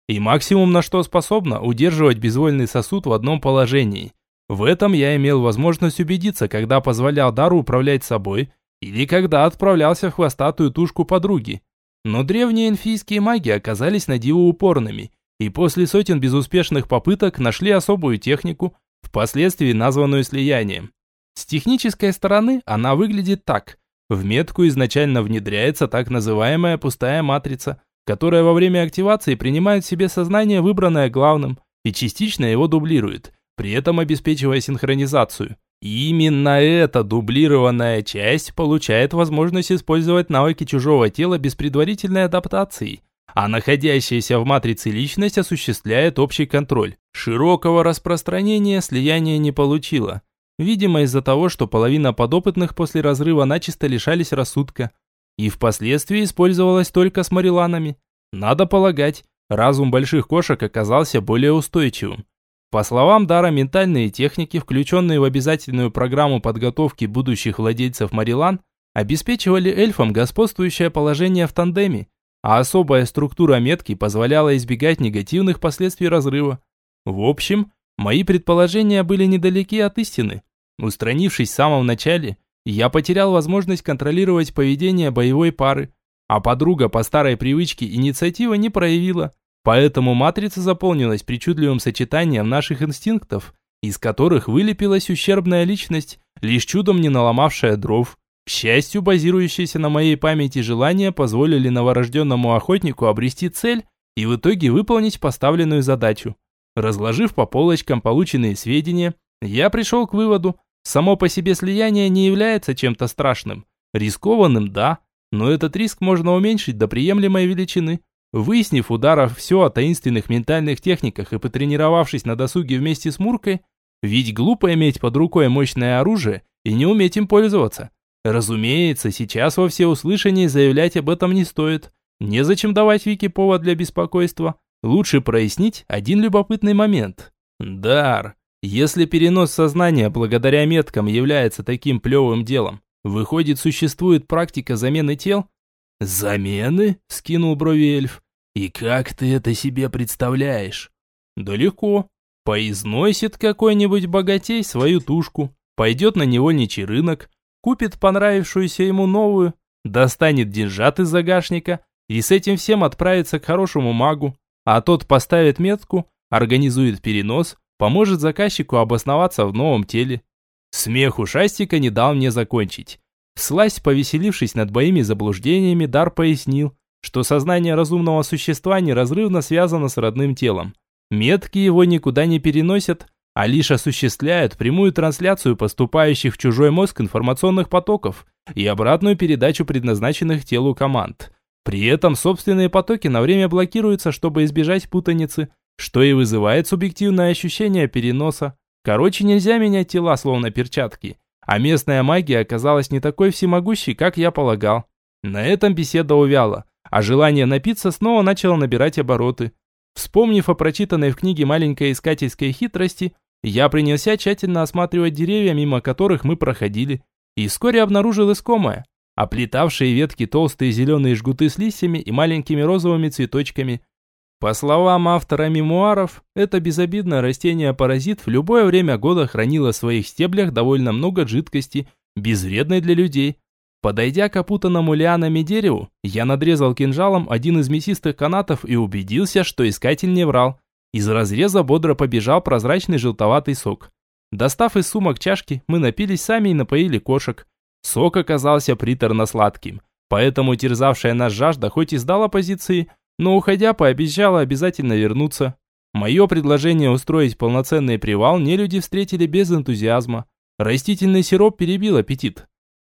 И максимум, на что способна, удерживать безвольный сосуд в одном положении. В этом я имел возможность убедиться, когда позволял дару управлять собой, или когда отправлялся в хвостатую тушку подруги. Но древние эльфийские маги оказались на диво упорными, и после сотен безуспешных попыток нашли особую технику, впоследствии названную слиянием. С технической стороны она выглядит так. В метку изначально внедряется так называемая пустая матрица, которая во время активации принимает в себе сознание, выбранное главным, и частично его дублирует, при этом обеспечивая синхронизацию. И именно эта дублированная часть получает возможность использовать навыки чужого тела без предварительной адаптации, а находящаяся в матрице личность осуществляет общий контроль. Широкого распространения слияние не получило. Видимо, из-за того, что половина подопытных после разрыва начисто лишались рассудка. И впоследствии использовалась только с мариланами. Надо полагать, разум больших кошек оказался более устойчивым. По словам Дара, ментальные техники, включенные в обязательную программу подготовки будущих владельцев марилан, обеспечивали эльфам господствующее положение в тандеме, а особая структура метки позволяла избегать негативных последствий разрыва. В общем, мои предположения были недалеки от истины. Устранившись в самом начале, я потерял возможность контролировать поведение боевой пары, а подруга по старой привычке инициативы не проявила. Поэтому матрица заполнилась причудливым сочетанием наших инстинктов, из которых вылепилась ущербная личность, лишь чудом не наломавшая дров. К счастью, базирующиеся на моей памяти желания позволили новорожденному охотнику обрести цель и в итоге выполнить поставленную задачу. Разложив по полочкам полученные сведения, я пришел к выводу, само по себе слияние не является чем-то страшным. Рискованным, да, но этот риск можно уменьшить до приемлемой величины. Выяснив у Дара все о таинственных ментальных техниках и потренировавшись на досуге вместе с Муркой, ведь глупо иметь под рукой мощное оружие и не уметь им пользоваться. Разумеется, сейчас во всеуслышание заявлять об этом не стоит. Незачем давать Вике повод для беспокойства. Лучше прояснить один любопытный момент. Дар, если перенос сознания благодаря меткам является таким плевым делом, выходит, существует практика замены тел? «Замены?» – скинул брови эльф. «И как ты это себе представляешь?» «Да легко. Поизносит какой-нибудь богатей свою тушку, пойдет на невольничий рынок, купит понравившуюся ему новую, достанет деньжат из загашника и с этим всем отправится к хорошему магу, а тот поставит метку, организует перенос, поможет заказчику обосноваться в новом теле». Смех ушастика не дал мне закончить. Всласть повеселившись над моими заблуждениями, Дар пояснил, что сознание разумного существа неразрывно связано с родным телом. Метки его никуда не переносят, а лишь осуществляют прямую трансляцию поступающих в чужой мозг информационных потоков и обратную передачу предназначенных телу команд. При этом собственные потоки на время блокируются, чтобы избежать путаницы, что и вызывает субъективное ощущение переноса. Короче, нельзя менять тела словно перчатки. А местная магия оказалась не такой всемогущей, как я полагал. На этом беседа увяла, а желание напиться снова начало набирать обороты. Вспомнив о прочитанной в книге маленькой искательской хитрости, я принялся тщательно осматривать деревья, мимо которых мы проходили, и вскоре обнаружил искомое. Оплетавшие ветки толстые зеленые жгуты с листьями и маленькими розовыми цветочками. По словам автора мемуаров, это безобидное растение-паразит в любое время года хранило в своих стеблях довольно много жидкости, безвредной для людей. Подойдя к опутанному лианами дереву, я надрезал кинжалом один из мясистых канатов и убедился, что искатель не врал. Из разреза бодро побежал прозрачный желтоватый сок. Достав из сумок чашки, мы напились сами и напоили кошек. Сок оказался приторно-сладким, поэтому терзавшая нас жажда хоть и сдала позиции, но уходя пообещала обязательно вернуться. Мое предложение устроить полноценный привал нелюди встретили без энтузиазма. Растительный сироп перебил аппетит.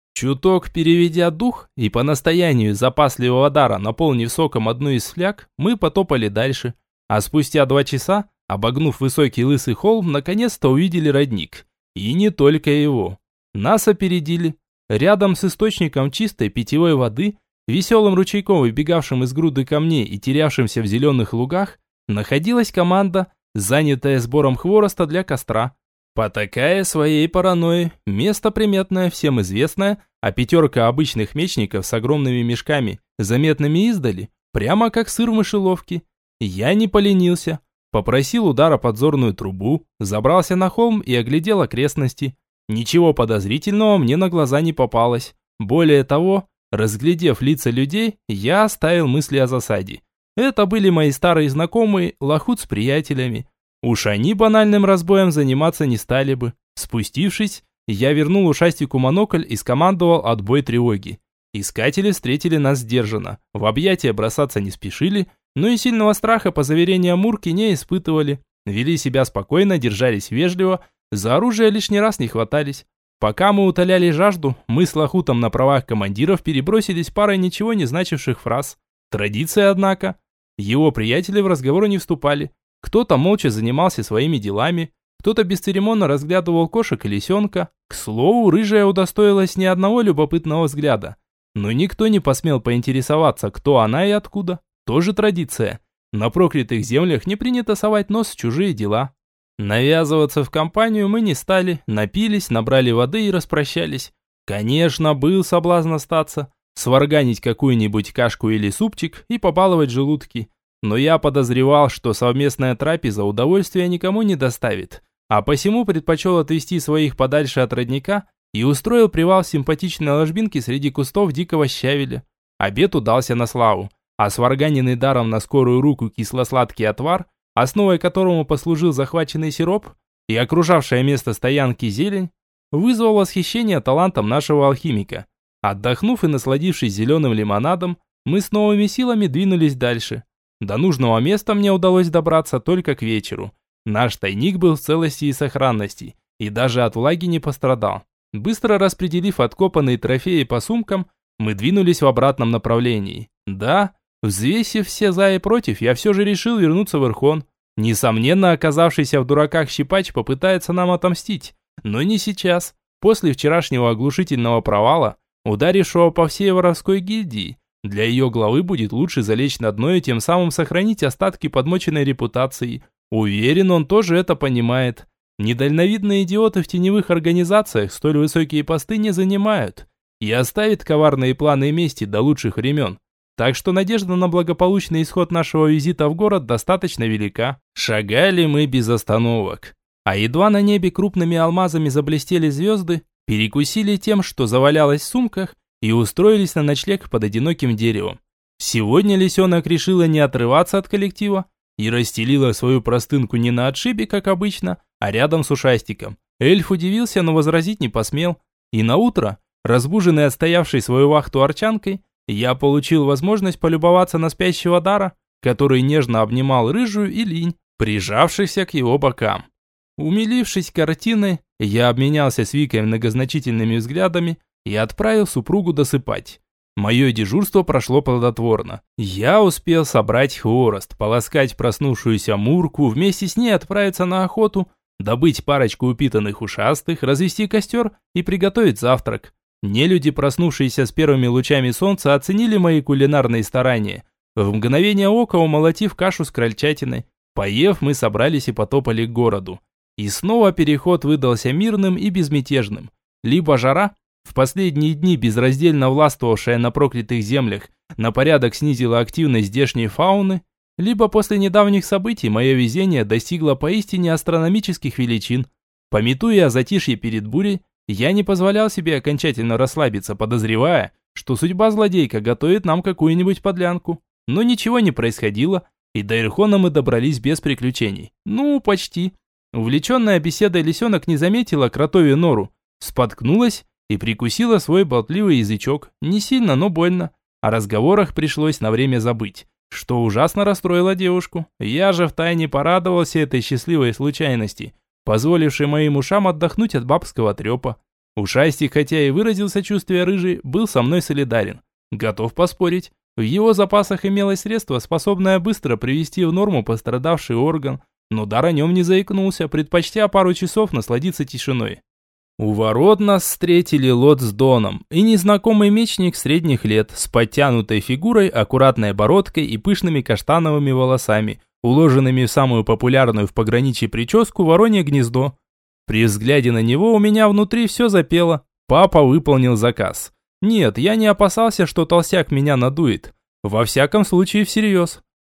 Чуток переведя дух и по настоянию запасливого Дара наполнив соком одну из фляг, мы потопали дальше. А спустя два часа, обогнув высокий лысый холм, наконец-то увидели родник. И не только его. Нас опередили. Рядом с источником чистой питьевой воды, веселым ручейком, выбегавшим из груды камней и терявшимся в зеленых лугах, находилась команда, занятая сбором хвороста для костра. Потакая своей паранойей, место приметное, всем известное, а пятерка обычных мечников с огромными мешками, заметными издали, прямо как сыр в мышеловке. Я не поленился. Попросил удара подзорную трубу, забрался на холм и оглядел окрестности. Ничего подозрительного мне на глаза не попалось. Более того, разглядев лица людей, я оставил мысли о засаде. Это были мои старые знакомые, лохут с приятелями. Уж они банальным разбоем заниматься не стали бы. Спустившись, я вернул ушастику монокль и скомандовал отбой тревоги. Искатели встретили нас сдержанно, в объятия бросаться не спешили, но и сильного страха, по заверениям Мурки, не испытывали. Вели себя спокойно, держались вежливо, за оружие лишний раз не хватались. Пока мы утоляли жажду, мы с Лохутом на правах командиров перебросились парой ничего не значивших фраз. Традиция, однако. Его приятели в разговоры не вступали. Кто-то молча занимался своими делами, кто-то бесцеремонно разглядывал кошек и лисенка. К слову, рыжая удостоилась ни одного любопытного взгляда. Но никто не посмел поинтересоваться, кто она и откуда. Тоже традиция. На проклятых землях не принято совать нос в чужие дела. Навязываться в компанию мы не стали, напились, набрали воды и распрощались. Конечно, был соблазн остаться, сварганить какую-нибудь кашку или супчик и побаловать желудки. Но я подозревал, что совместная трапеза удовольствия никому не доставит, а посему предпочел отвезти своих подальше от родника и устроил привал в симпатичной ложбинке среди кустов дикого щавеля. Обед удался на славу, а сварганенный даром на скорую руку кисло-сладкий отвар, основой которому послужил захваченный сироп и окружавшее место стоянки зелень, вызвал восхищение талантом нашего алхимика. Отдохнув и насладившись зеленым лимонадом, мы с новыми силами двинулись дальше. До нужного места мне удалось добраться только к вечеру. Наш тайник был в целости и сохранности, и даже от влаги не пострадал. Быстро распределив откопанные трофеи по сумкам, мы двинулись в обратном направлении. Да, взвесив все за и против, я все же решил вернуться в Ирхон. Несомненно, оказавшийся в дураках щипач попытается нам отомстить, но не сейчас. После вчерашнего оглушительного провала, ударившего по всей воровской гильдии, для ее главы будет лучше залечь на дно и тем самым сохранить остатки подмоченной репутации. Уверен, он тоже это понимает. Недальновидные идиоты в теневых организациях столь высокие посты не занимают и оставят коварные планы мести до лучших времен. Так что надежда на благополучный исход нашего визита в город достаточно велика. Шагали мы без остановок. А едва на небе крупными алмазами заблестели звезды, перекусили тем, что завалялось в сумках, и устроились на ночлег под одиноким деревом. Сегодня лисенок решила не отрываться от коллектива и расстелила свою простынку не на отшибе, как обычно, а рядом с ушастиком. Эльф удивился, но возразить не посмел. И наутро, разбуженный отстоявшей свою вахту арчанкой, я получил возможность полюбоваться на спящего Дара, который нежно обнимал рыжую и линь, прижавшихся к его бокам. Умилившись картиной, я обменялся с Викой многозначительными взглядами и отправил супругу досыпать. Мое дежурство прошло плодотворно. Я успел собрать хворост, полоскать проснувшуюся Мурку, вместе с ней отправиться на охоту, добыть парочку упитанных ушастых, развести костер и приготовить завтрак. Нелюди, проснувшиеся с первыми лучами солнца, оценили мои кулинарные старания, в мгновение ока умолотив кашу с крольчатиной. Поев, мы собрались и потопали к городу. И снова переход выдался мирным и безмятежным. Либо жара, в последние дни безраздельно властвовавшая на проклятых землях, на порядок снизила активность здешней фауны, либо после недавних событий мое везение достигло поистине астрономических величин. Памятуя о затишье перед бурей, я не позволял себе окончательно расслабиться, подозревая, что судьба злодейка готовит нам какую-нибудь подлянку. Но ничего не происходило, и до Ирхона мы добрались без приключений. Ну, почти. Увлеченная беседой лисенок не заметила кротовью нору, споткнулась и прикусила свой болтливый язычок. Не сильно, но больно. О разговорах пришлось на время забыть, что ужасно расстроило девушку. Я же втайне порадовался этой счастливой случайности, позволившей моим ушам отдохнуть от бабского трепа. Ушастик, хотя и выразил сочувствие рыжий, был со мной солидарен. Готов поспорить, в его запасах имелось средство, способное быстро привести в норму пострадавший орган, но Дар о нем не заикнулся, предпочтя пару часов насладиться тишиной. У ворот нас встретили Лот с Доном и незнакомый мечник средних лет с подтянутой фигурой, аккуратной бородкой и пышными каштановыми волосами, уложенными в самую популярную в пограничье прическу воронье гнездо. При взгляде на него у меня внутри все запело. Папа выполнил заказ. Нет, я не опасался, что толстяк меня надует. Во всяком случае всерьез.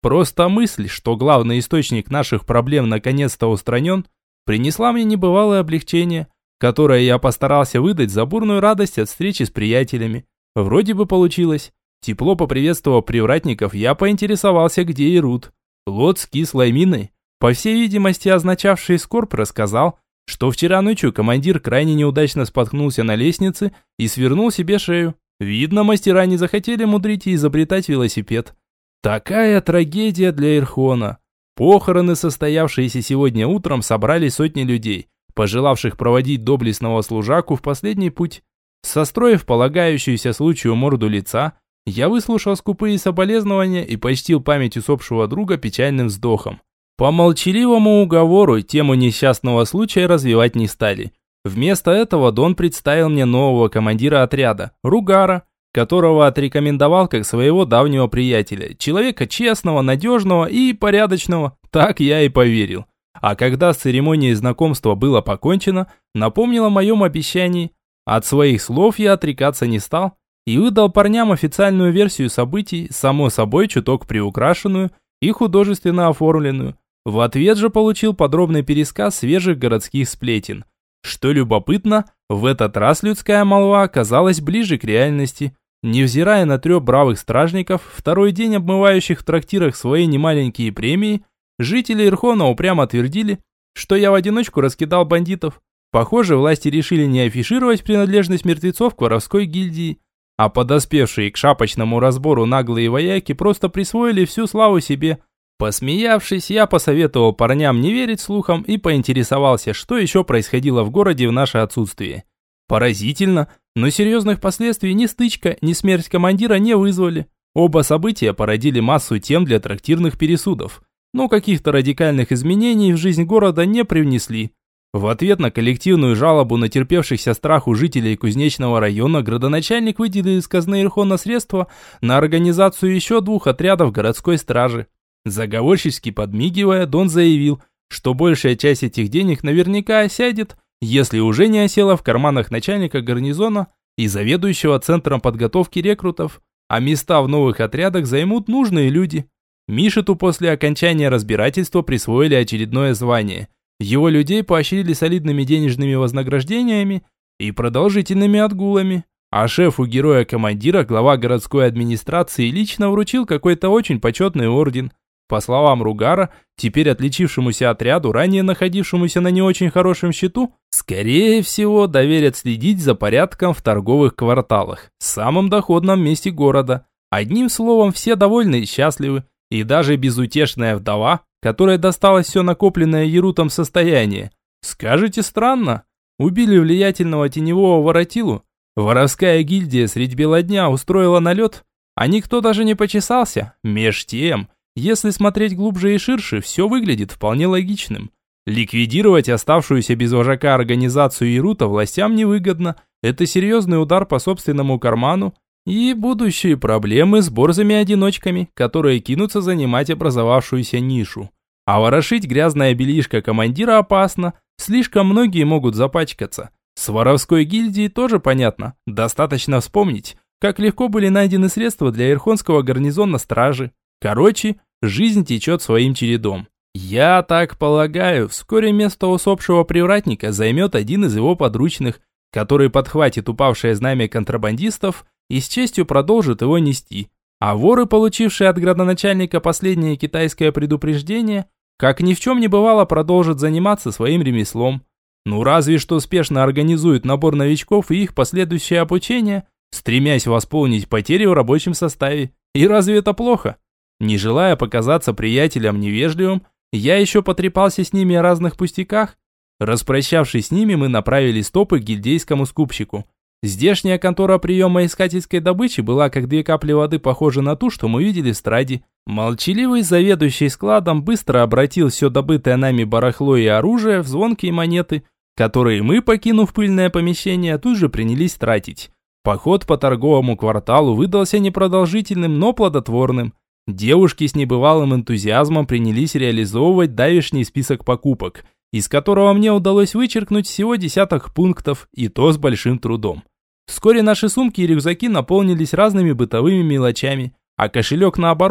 Просто мысль, что главный источник наших проблем наконец-то устранен, принесла мне небывалое облегчение, которое я постарался выдать за бурную радость от встречи с приятелями. Вроде бы получилось. Тепло поприветствовав привратников, я поинтересовался, где и Рут. Лот с кислой миной, по всей видимости означавший скорбь, рассказал, что вчера ночью командир крайне неудачно споткнулся на лестнице и свернул себе шею. Видно, мастера не захотели мудрить и изобретать велосипед. Такая трагедия для Ирхона. Похороны, состоявшиеся сегодня утром, собрали сотни людей, пожелавших проводить доблестного служаку в последний путь. Состроив полагающуюся случаю морду лица, я выслушал скупые соболезнования и почтил память усопшего друга печальным вздохом. По молчаливому уговору тему несчастного случая развивать не стали. Вместо этого Дон представил мне нового командира отряда, Ругара, которого отрекомендовал как своего давнего приятеля, человека честного, надежного и порядочного. Так я и поверил. А когда с церемонией знакомства было покончено, напомнил о моем обещании. От своих слов я отрекаться не стал и выдал парням официальную версию событий, само собой чуток приукрашенную и художественно оформленную. В ответ же получил подробный пересказ свежих городских сплетен. Что любопытно, в этот раз людская молва оказалась ближе к реальности. Невзирая на трех бравых стражников, второй день обмывающих в трактирах свои немаленькие премии, жители Ирхона упрямо твердили, что я в одиночку раскидал бандитов. Похоже, власти решили не афишировать принадлежность мертвецов к воровской гильдии, а подоспевшие к шапочному разбору наглые вояки просто присвоили всю славу себе. Посмеявшись, я посоветовал парням не верить слухам и поинтересовался, что еще происходило в городе в наше отсутствие. Поразительно, но серьезных последствий ни стычка, ни смерть командира не вызвали. Оба события породили массу тем для трактирных пересудов, но каких-то радикальных изменений в жизнь города не привнесли. В ответ на коллективную жалобу натерпевшихся страху жителей Кузнечного района градоначальник выделил из казны Ирхона средства на организацию еще двух отрядов городской стражи. Заговорщически подмигивая, Дон заявил, что большая часть этих денег наверняка осядет, если уже не осела в карманах начальника гарнизона и заведующего центром подготовки рекрутов, а места в новых отрядах займут нужные люди. Мишету после окончания разбирательства присвоили очередное звание. Его людей поощрили солидными денежными вознаграждениями и продолжительными отгулами. А шефу героя-командира глава городской администрации лично вручил какой-то очень почетный орден. По словам Ругара, теперь отличившемуся отряду, ранее находившемуся на не очень хорошем счету, скорее всего доверят следить за порядком в торговых кварталах, самом доходном месте города. Одним словом, все довольны и счастливы, и даже безутешная вдова, которой досталось все накопленное Ерутом состояние. Скажете, странно? Убили влиятельного теневого воротилу, воровская гильдия средь бела дня устроила налет, а никто даже не почесался. Меж тем, если смотреть глубже и ширше, все выглядит вполне логичным. Ликвидировать оставшуюся без вожака организацию Ерута властям невыгодно. Это серьезный удар по собственному карману и будущие проблемы с борзыми-одиночками, которые кинутся занимать образовавшуюся нишу. А ворошить грязное бельишко командира опасно, слишком многие могут запачкаться. С воровской гильдией тоже понятно, достаточно вспомнить, как легко были найдены средства для ирхонского гарнизона стражи. Короче, жизнь течет своим чередом. Я так полагаю, вскоре место усопшего привратника займет один из его подручных, который подхватит упавшее знамя контрабандистов и с честью продолжит его нести. А воры, получившие от градоначальника последнее китайское предупреждение, как ни в чем не бывало, продолжат заниматься своим ремеслом. Ну разве что спешно организуют набор новичков и их последующее обучение, стремясь восполнить потери в рабочем составе. И разве это плохо? Не желая показаться приятелям невежливым, я еще потрепался с ними о разных пустяках. Распрощавшись с ними, мы направили стопы к гильдейскому скупщику. Здешняя контора приема искательской добычи была как две капли воды похожа на ту, что мы видели в Страде. Молчаливый заведующий складом быстро обратил все добытое нами барахло и оружие в звонкие монеты, которые мы, покинув пыльное помещение, тут же принялись тратить. Поход по торговому кварталу выдался непродолжительным, но плодотворным. Девушки с небывалым энтузиазмом принялись реализовывать давешний список покупок, из которого мне удалось вычеркнуть всего десяток пунктов, и то с большим трудом. Вскоре наши сумки и рюкзаки наполнились разными бытовыми мелочами, а кошелек, наоборот,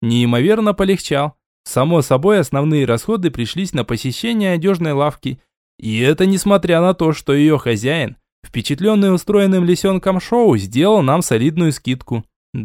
неимоверно полегчал. Само собой, основные расходы пришлись на посещение одежной лавки. И это несмотря на то, что ее хозяин, впечатленный устроенным лисенком шоу, сделал нам солидную скидку.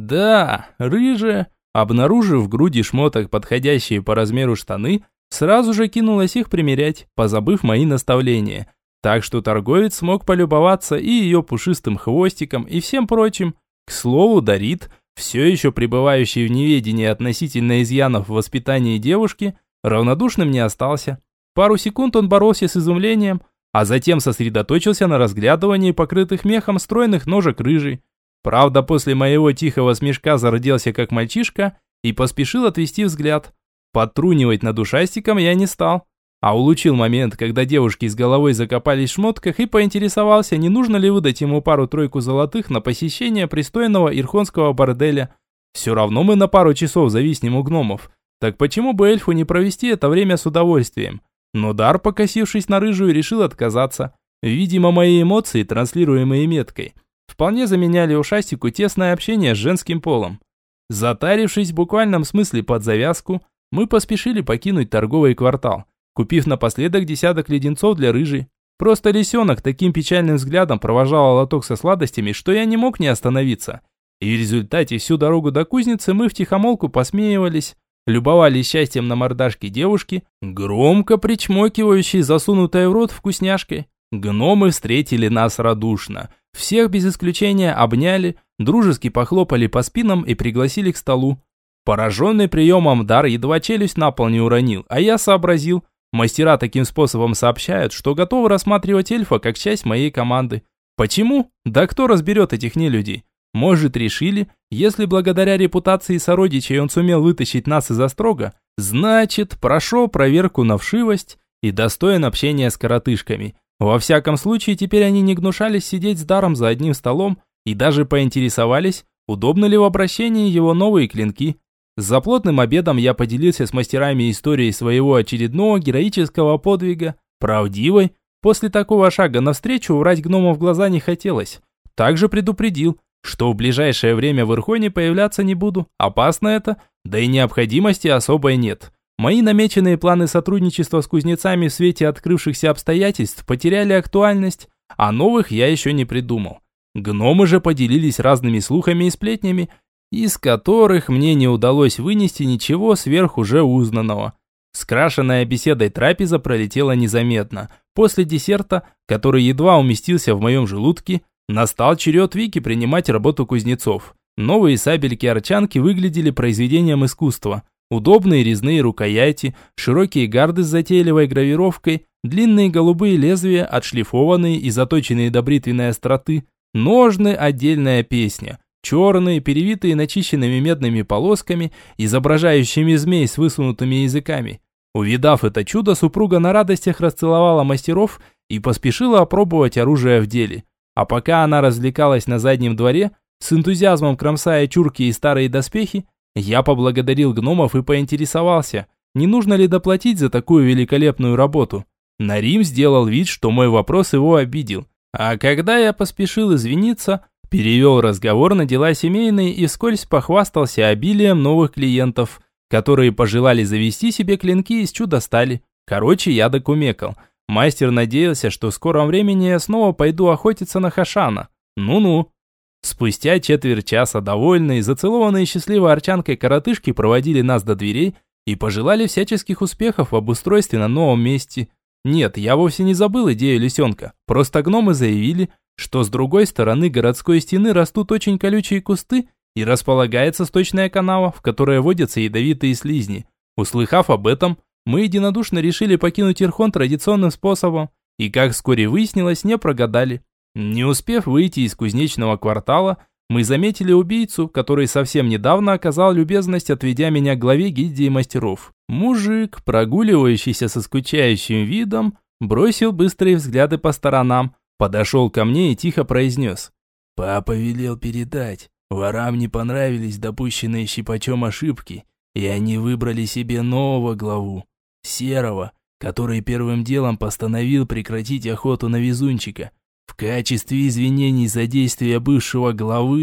Да, рыжая, обнаружив в груди шмоток подходящие по размеру штаны, сразу же кинулась их примерять, позабыв мои наставления. Так что торговец смог полюбоваться и ее пушистым хвостиком, и всем прочим. К слову, Дарит, все еще пребывающий в неведении относительно изъянов в воспитании девушки, равнодушным не остался. Пару секунд он боролся с изумлением, а затем сосредоточился на разглядывании покрытых мехом стройных ножек рыжей. Правда, после моего тихого смешка зарделся как мальчишка и поспешил отвести взгляд. Подтрунивать над ушастиком я не стал, а улучил момент, когда девушки с головой закопались в шмотках, и поинтересовался, не нужно ли выдать ему пару-тройку золотых на посещение пристойного ирхонского борделя. Все равно мы на пару часов зависнем у гномов, так почему бы эльфу не провести это время с удовольствием? Но Дар, покосившись на рыжую, решил отказаться. Видимо, мои эмоции, транслируемые меткой, вполне заменяли ушастику тесное общение с женским полом. Затарившись в буквальном смысле под завязку, мы поспешили покинуть торговый квартал, купив напоследок десяток леденцов для рыжей. Просто лисенок таким печальным взглядом провожал лоток со сладостями, что я не мог не остановиться. И в результате всю дорогу до кузницы мы втихомолку посмеивались, любовались счастьем на мордашке девушки, громко причмокивающей засунутой в рот вкусняшкой. Гномы встретили нас радушно. Всех без исключения обняли, дружески похлопали по спинам и пригласили к столу. Пораженный приемом Дар едва челюсть на пол не уронил, а я сообразил. Мастера таким способом сообщают, что готовы рассматривать эльфа как часть моей команды. Почему? Да кто разберет этих нелюдей? Может, решили, если благодаря репутации сородичей он сумел вытащить нас из острога, значит, прошел проверку на вшивость и достоин общения с коротышками. Во всяком случае, теперь они не гнушались сидеть с Даром за одним столом и даже поинтересовались, удобны ли в обращении его новые клинки. За плотным обедом я поделился с мастерами историей своего очередного героического подвига, правдивой. После такого шага навстречу врать гному в глаза не хотелось. Также предупредил, что в ближайшее время в Ирхоне появляться не буду. Опасно это, да и необходимости особой нет. Мои намеченные планы сотрудничества с кузнецами в свете открывшихся обстоятельств потеряли актуальность, а новых я еще не придумал. Гномы же поделились разными слухами и сплетнями, из которых мне не удалось вынести ничего сверх уже узнанного. Скрашенная беседой трапеза пролетела незаметно. После десерта, который едва уместился в моем желудке, настал черед Вики принимать работу кузнецов. Новые сабельки-арчанки выглядели произведением искусства. Удобные резные рукояти, широкие гарды с затейливой гравировкой, длинные голубые лезвия, отшлифованные и заточенные до бритвенной остроты, ножны – отдельная песня. Черные, перевитые начищенными медными полосками, изображающими змей с высунутыми языками. Увидав это чудо, супруга на радостях расцеловала мастеров и поспешила опробовать оружие в деле. А пока она развлекалась на заднем дворе, с энтузиазмом кромсая чурки и старые доспехи, я поблагодарил гномов и поинтересовался, не нужно ли доплатить за такую великолепную работу. Нарим сделал вид, что мой вопрос его обидел. А когда я поспешил извиниться, перевел разговор на дела семейные и вскользь похвастался обилием новых клиентов, которые пожелали завести себе клинки из чудо-стали. Короче, я докумекал. Мастер надеялся, что в скором времени я снова пойду охотиться на Хашана. Ну-ну. Спустя четверть часа довольные, зацелованные счастливой арчанкой коротышки проводили нас до дверей и пожелали всяческих успехов в обустройстве на новом месте. Нет, я вовсе не забыл идею лисенка, просто гномы заявили, что с другой стороны городской стены растут очень колючие кусты и располагается сточная канава, в которой водятся ядовитые слизни. Услыхав об этом, мы единодушно решили покинуть Ирхон традиционным способом, и, как вскоре выяснилось, не прогадали. Не успев выйти из кузнечного квартала, мы заметили убийцу, который совсем недавно оказал любезность, отведя меня к главе гильдии мастеров. Мужик, прогуливающийся со скучающим видом, бросил быстрые взгляды по сторонам, подошел ко мне и тихо произнес: «Папа велел передать, ворам не понравились допущенные щипачом ошибки, и они выбрали себе нового главу, Серого, который первым делом постановил прекратить охоту на везунчика. В качестве извинений за действия бывшего главы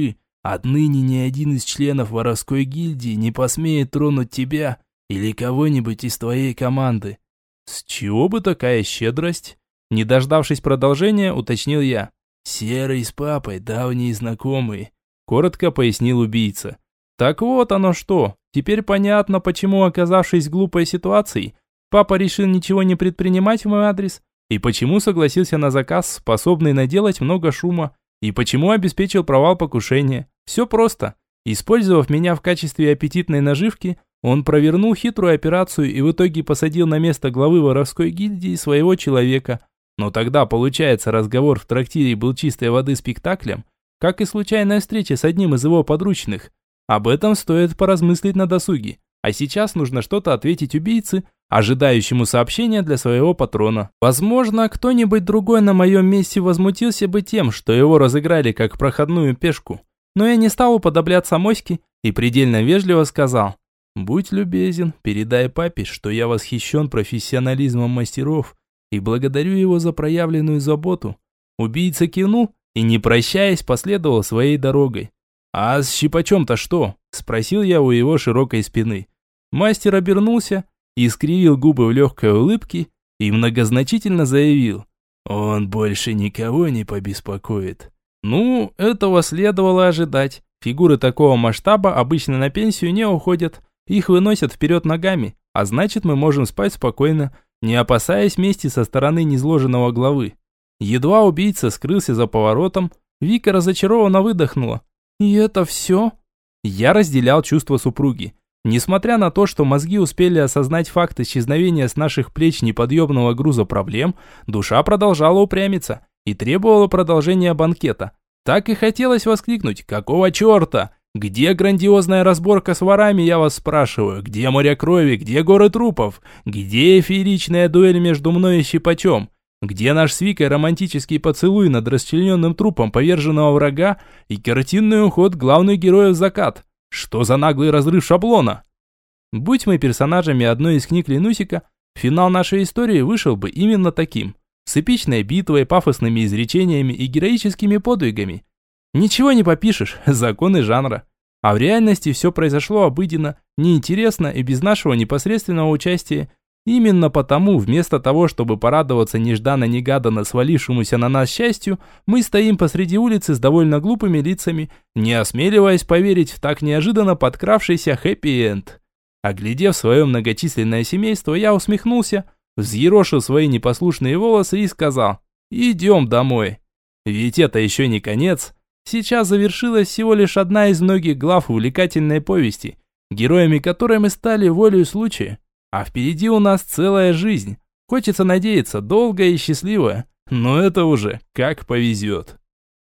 Отныне ни один из членов воровской гильдии не посмеет тронуть тебя или кого-нибудь из твоей команды». «С чего бы такая щедрость?» Не дождавшись продолжения, уточнил я. «Серый с папой давние знакомые», – коротко пояснил убийца. «Так вот оно что. Теперь понятно, почему, оказавшись в глупой ситуации, папа решил ничего не предпринимать в мой адрес, и почему согласился на заказ, способный наделать много шума, и почему обеспечил провал покушения. Все просто. Использовав меня в качестве аппетитной наживки, он провернул хитрую операцию и в итоге посадил на место главы воровской гильдии своего человека. Но тогда, получается, разговор в трактире был чистой воды спектаклем, как и случайная встреча с одним из его подручных. Об этом стоит поразмыслить на досуге. А сейчас нужно что-то ответить убийце, ожидающему сообщения для своего патрона. Возможно, кто-нибудь другой на моем месте возмутился бы тем, что его разыграли как проходную пешку. Но я не стал уподобляться моське и предельно вежливо сказал: «Будь любезен, передай папе, что я восхищен профессионализмом мастеров и благодарю его за проявленную заботу». Убийца кивнул и, не прощаясь, последовал своей дорогой. «А с щипачом-то что?» – спросил я у его широкой спины. Мастер обернулся и скривил губы в легкой улыбке и многозначительно заявил: «Он больше никого не побеспокоит». Ну, этого следовало ожидать. Фигуры такого масштаба обычно на пенсию не уходят. Их выносят вперед ногами, а значит, мы можем спать спокойно, не опасаясь мести со стороны низложенного главы. Едва убийца скрылся за поворотом, Вика разочарованно выдохнула. «И это все?» Я разделял чувства супруги. Несмотря на то, что мозги успели осознать факт исчезновения с наших плеч неподъемного груза проблем, душа продолжала упрямиться и требовала продолжения банкета. Так и хотелось воскликнуть: «Какого черта? Где грандиозная разборка с ворами, я вас спрашиваю? Где море крови? Где горы трупов? Где фееричная дуэль между мной и щипачом? Где наш с Викой романтический поцелуй над расчлененным трупом поверженного врага и картинный уход главных героев в закат? Что за наглый разрыв шаблона?» Будь мы персонажами одной из книг Ленусика, финал нашей истории вышел бы именно таким. С эпичной битвой, пафосными изречениями и героическими подвигами. Ничего не попишешь, законы жанра. А в реальности все произошло обыденно, неинтересно и без нашего непосредственного участия. Именно потому, вместо того, чтобы порадоваться нежданно-негаданно свалившемуся на нас счастью, мы стоим посреди улицы с довольно глупыми лицами, не осмеливаясь поверить в так неожиданно подкравшийся хэппи-энд. Оглядев свое многочисленное семейство, я усмехнулся, взъерошил свои непослушные волосы и сказал: «Идем домой». Ведь это еще не конец. Сейчас завершилась всего лишь одна из многих глав увлекательной повести, героями которой мы стали волею случая. А впереди у нас целая жизнь. Хочется надеяться, долгая и счастливая, но это уже как повезет.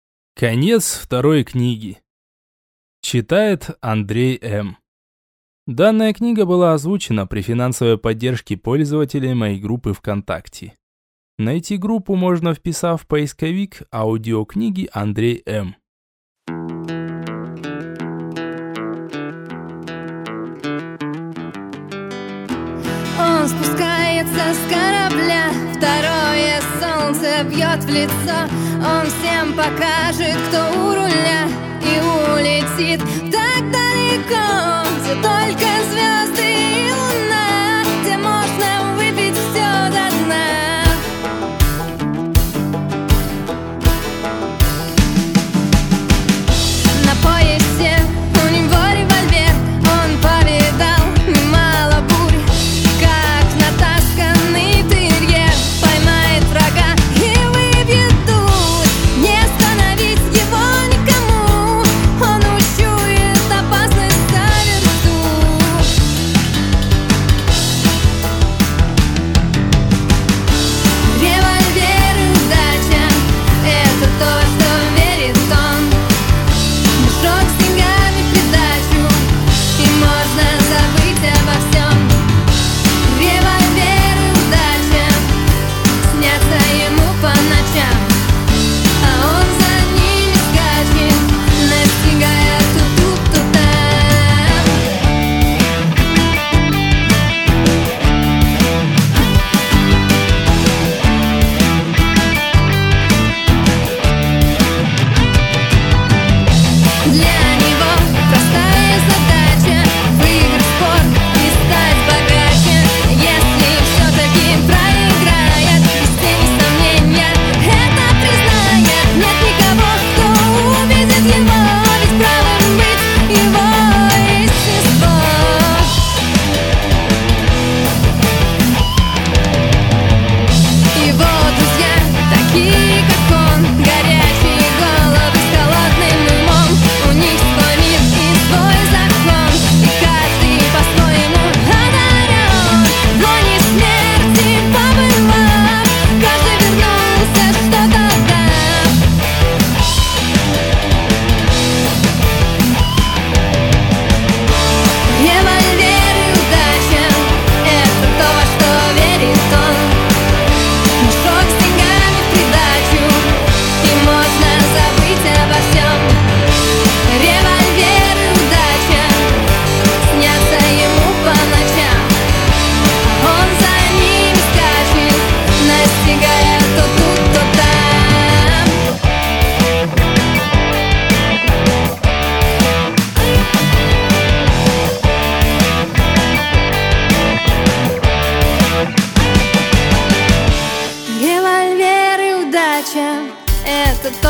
Конец второй книги. Читает Андрей М. Данная книга была озвучена при финансовой поддержке пользователей моей группы ВКонтакте. Найти группу можно, вписав в поисковик аудиокниги Андрей М. Он спускается с корабля, второе солнце бьет в лицо. Он всем покажет, кто у руля, и улетит так далеко, где только звезды и луна, где можно выпить все до дна. На поясе у него револьвер, он повидал немало бурь, как натасканный терьер поймает врага и выбьет дурь. Не остановить его никому, он учует опасность за версту.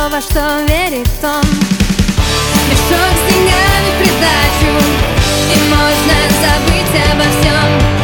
то, во что верит он. Мешок с деньгами в придачу, и можно забыть обо всем.